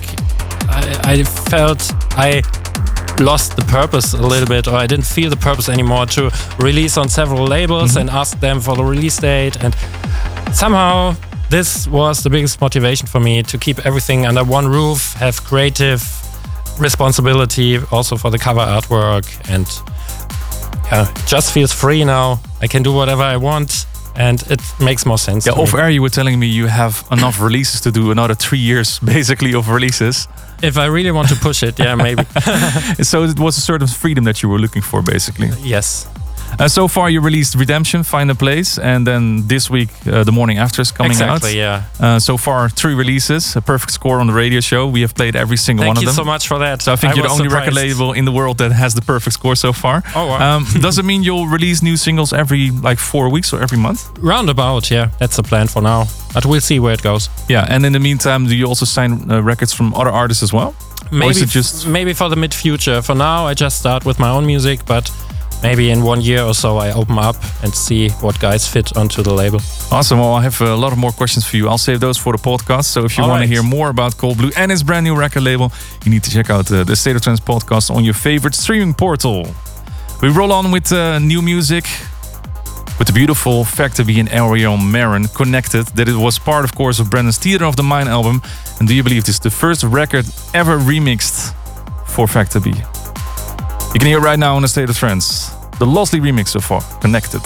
I, I felt I lost the purpose a little bit, or I didn't feel the purpose anymore to release on several labels mm-hmm. and ask them for the release date. And somehow this was the biggest motivation for me to keep everything under one roof, have creative responsibility also for the cover artwork, and yeah, it just feels free now. I can do whatever I want, and it makes more sense. Yeah, to off me. air you were telling me you have enough releases to do another three years basically of releases. If I really want to push it, yeah, maybe. So it was a certain freedom that you were looking for basically. Yes. Uh, so far you released Redemption, Find a Place, and then this week uh, The Morning After is coming out. Exactly, yeah. Uh, so far three releases, a perfect score on the radio show. We have played every single Thank one of them. Thank you so much for that. So I think I you're the was only surprised. record label in the world that has the perfect score so far. Oh, wow. Um, does it mean you'll release new singles every like four weeks or every month? Roundabout, yeah. That's the plan for now. But we'll see where it goes. Yeah, and in the meantime, do you also sign uh, records from other artists as well? Maybe, or is it just... maybe for the mid-future. For now, I just start with my own music, but maybe in one year or so I open up and see what guys fit onto the label. Awesome. Well, I have a lot of more questions for you. I'll save those for the podcast. So if you All want right. to hear more about Cold Blue and his brand new record label, you need to check out uh, the State of Trance podcast on your favorite streaming portal. We roll on with uh, new music, with the beautiful Factor B and Ariel Marin, Connected. That it was part, of course, of Brandon's Theater of the Mind album. And do you believe this is the first record ever remixed for Factor B? You can hear it right now on the State of Trance. The Losley remix so far, Connected.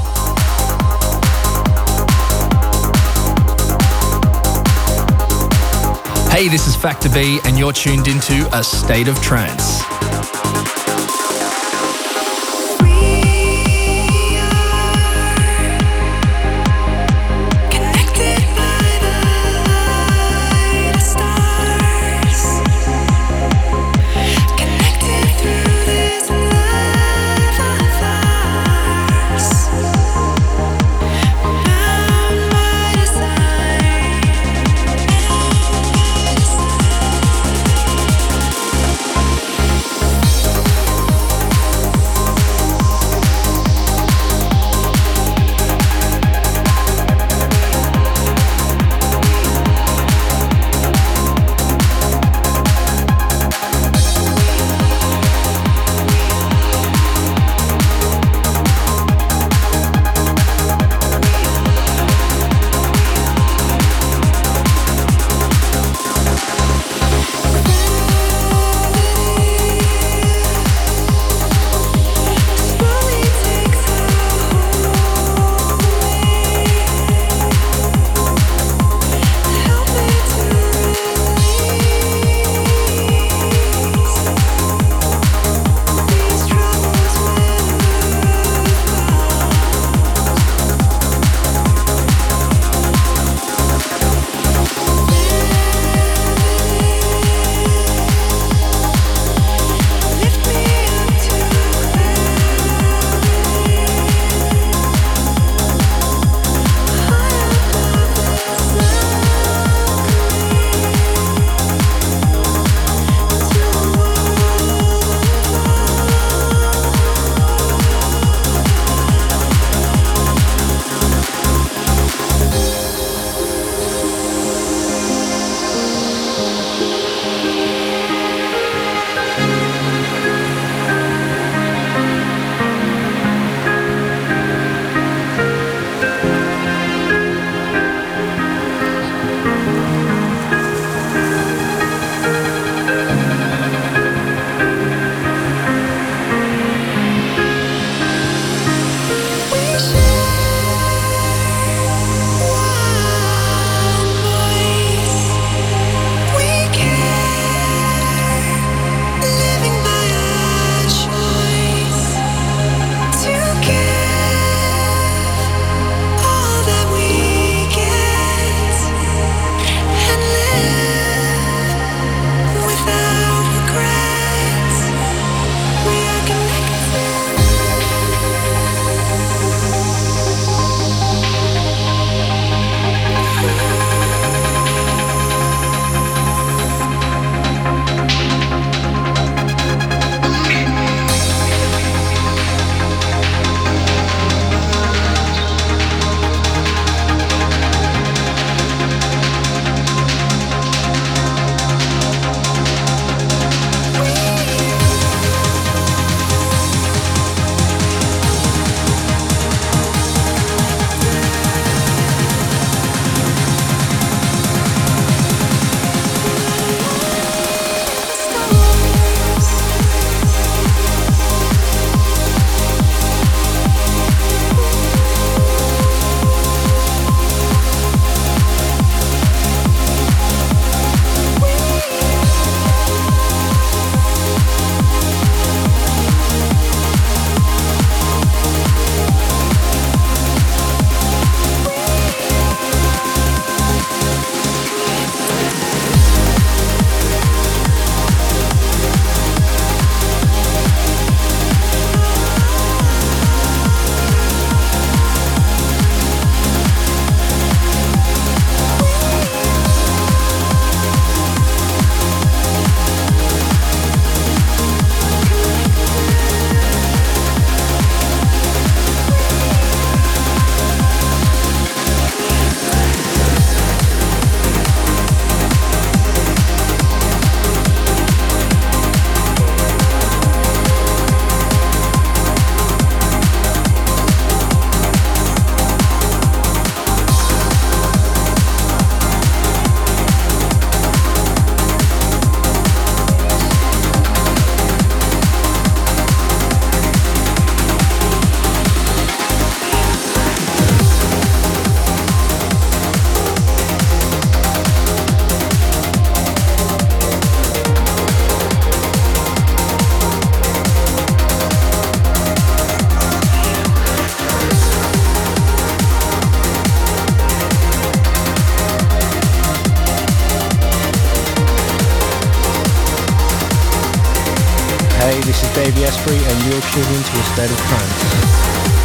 Hey, this is Factor B, and you're tuned into A State of Trance. Baby Esprit, and you're tuned into a State of Trance.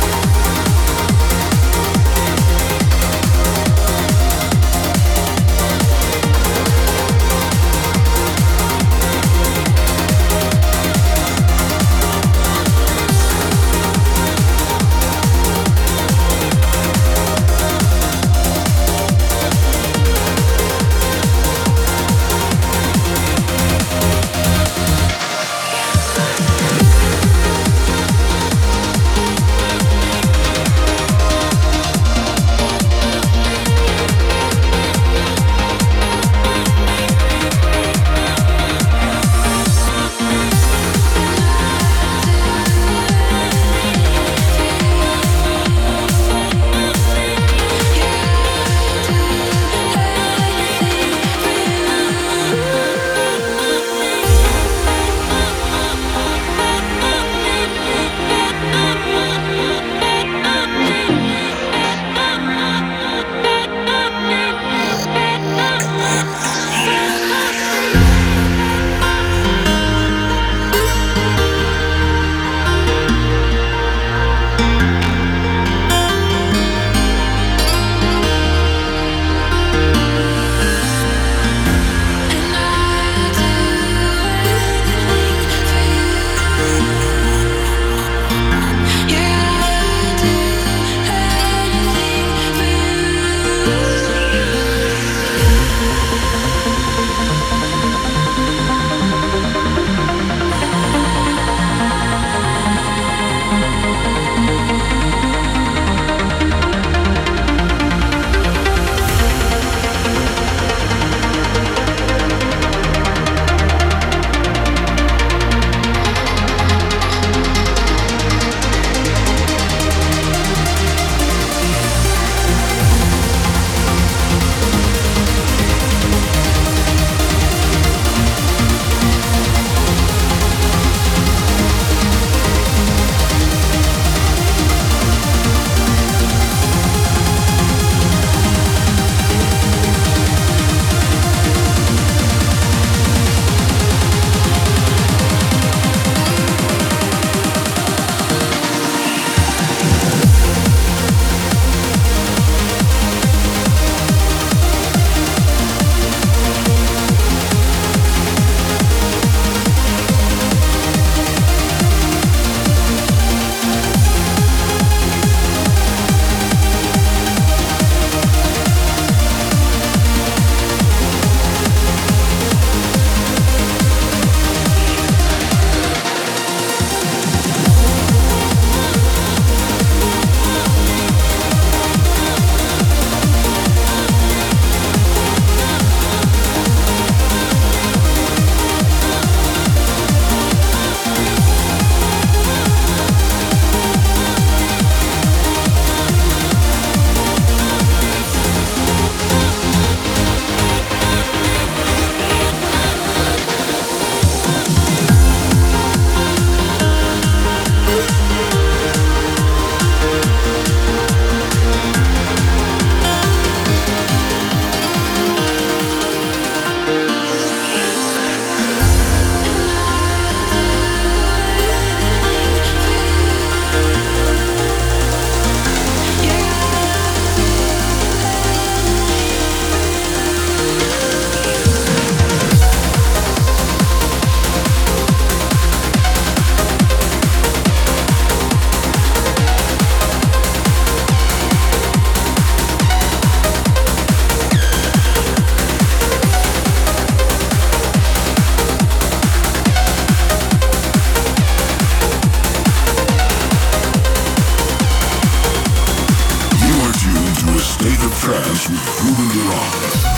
Trance with Ruben de Ronde.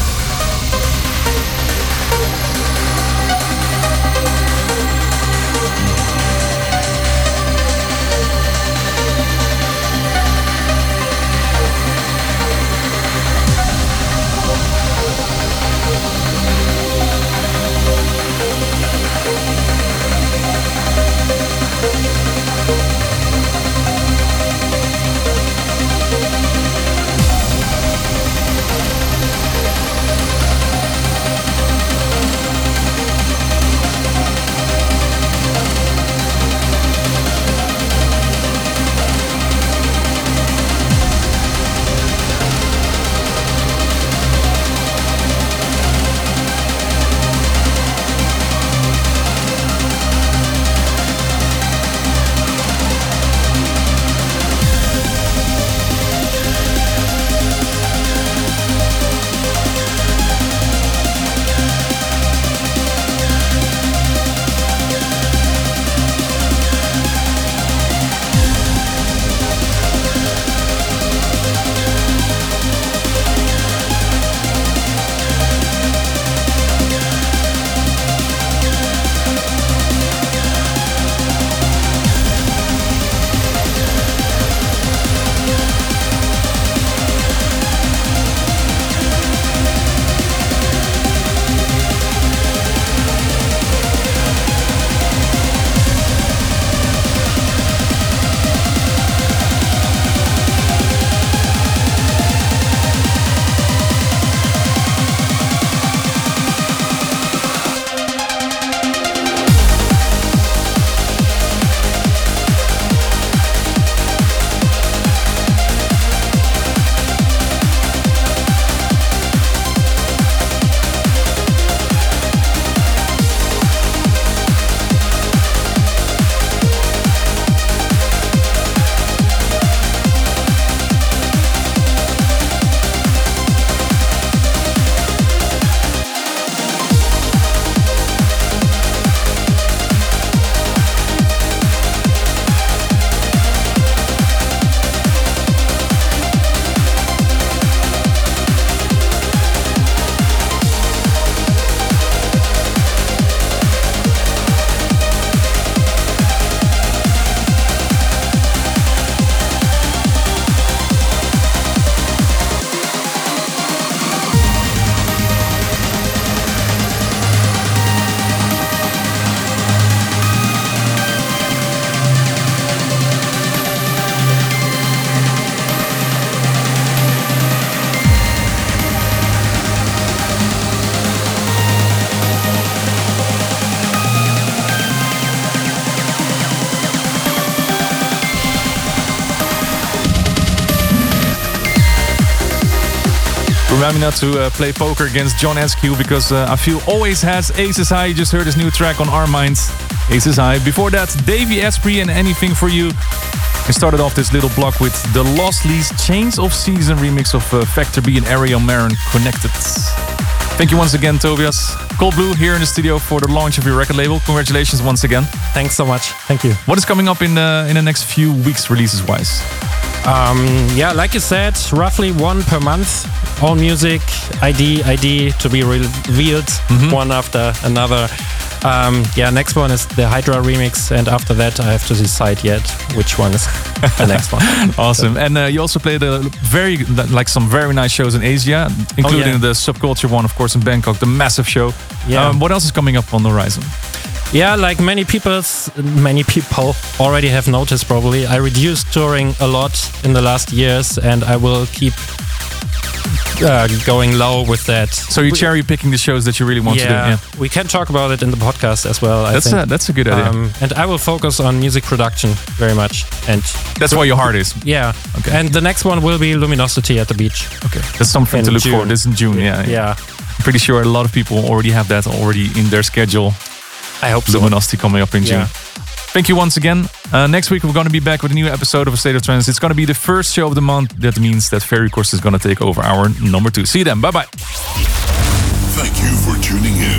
Remind me not to uh, play poker against John Askew because uh, I feel always has Aces High. You just heard his new track on Our Minds, Aces High. Before that, Davey Asprey and Anything For You. We started off this little block with the Lost Lease Chains of Season remix of uh, Factor B and Ariel Marin, Connected. Thank you once again, Tobias. Cold Blue here in the studio for the launch of your record label. Congratulations once again. Thanks so much. Thank you. What is coming up in the, in the next few weeks releases-wise? Um, yeah, like you said, roughly one per month. All music, I D, I D to be revealed mm-hmm. one after another. Um, yeah, next one is the Hydra remix, and after that I have to decide yet which one is the next one. Awesome. And uh, you also played a very like some very nice shows in Asia, including oh, yeah. the Subculture one, of course, in Bangkok, the massive show. Yeah. Um, what else is coming up on the horizon? Yeah, like many people, many people already have noticed probably, I reduced touring a lot in the last years, and I will keep uh, going low with that. So you're cherry picking the shows that you really want yeah, to do. Yeah, we can talk about it in the podcast as well. I that's think. a that's a good idea. Um, and I will focus on music production very much, and that's where your heart is. Yeah. Okay. And the next one will be Luminosity at the Beach. Okay, that's something to look June. for. This in June. Yeah. Yeah. yeah. I'm pretty sure a lot of people already have that already in their schedule. I hope so. Luminosity coming up in June. Yeah. Thank you once again. Uh, next week we're going to be back with a new episode of A State of Trance. It's going to be the first show of the month. That means that Ferry Course is going to take over our number two. See you then. Bye bye. Thank you for tuning in.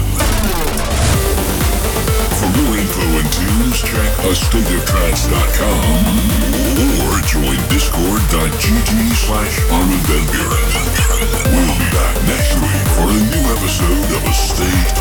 For more info and tunes, check a state of trance dot com or join discord.gg slash Armin van Buren. We'll be back next week for a new episode of A State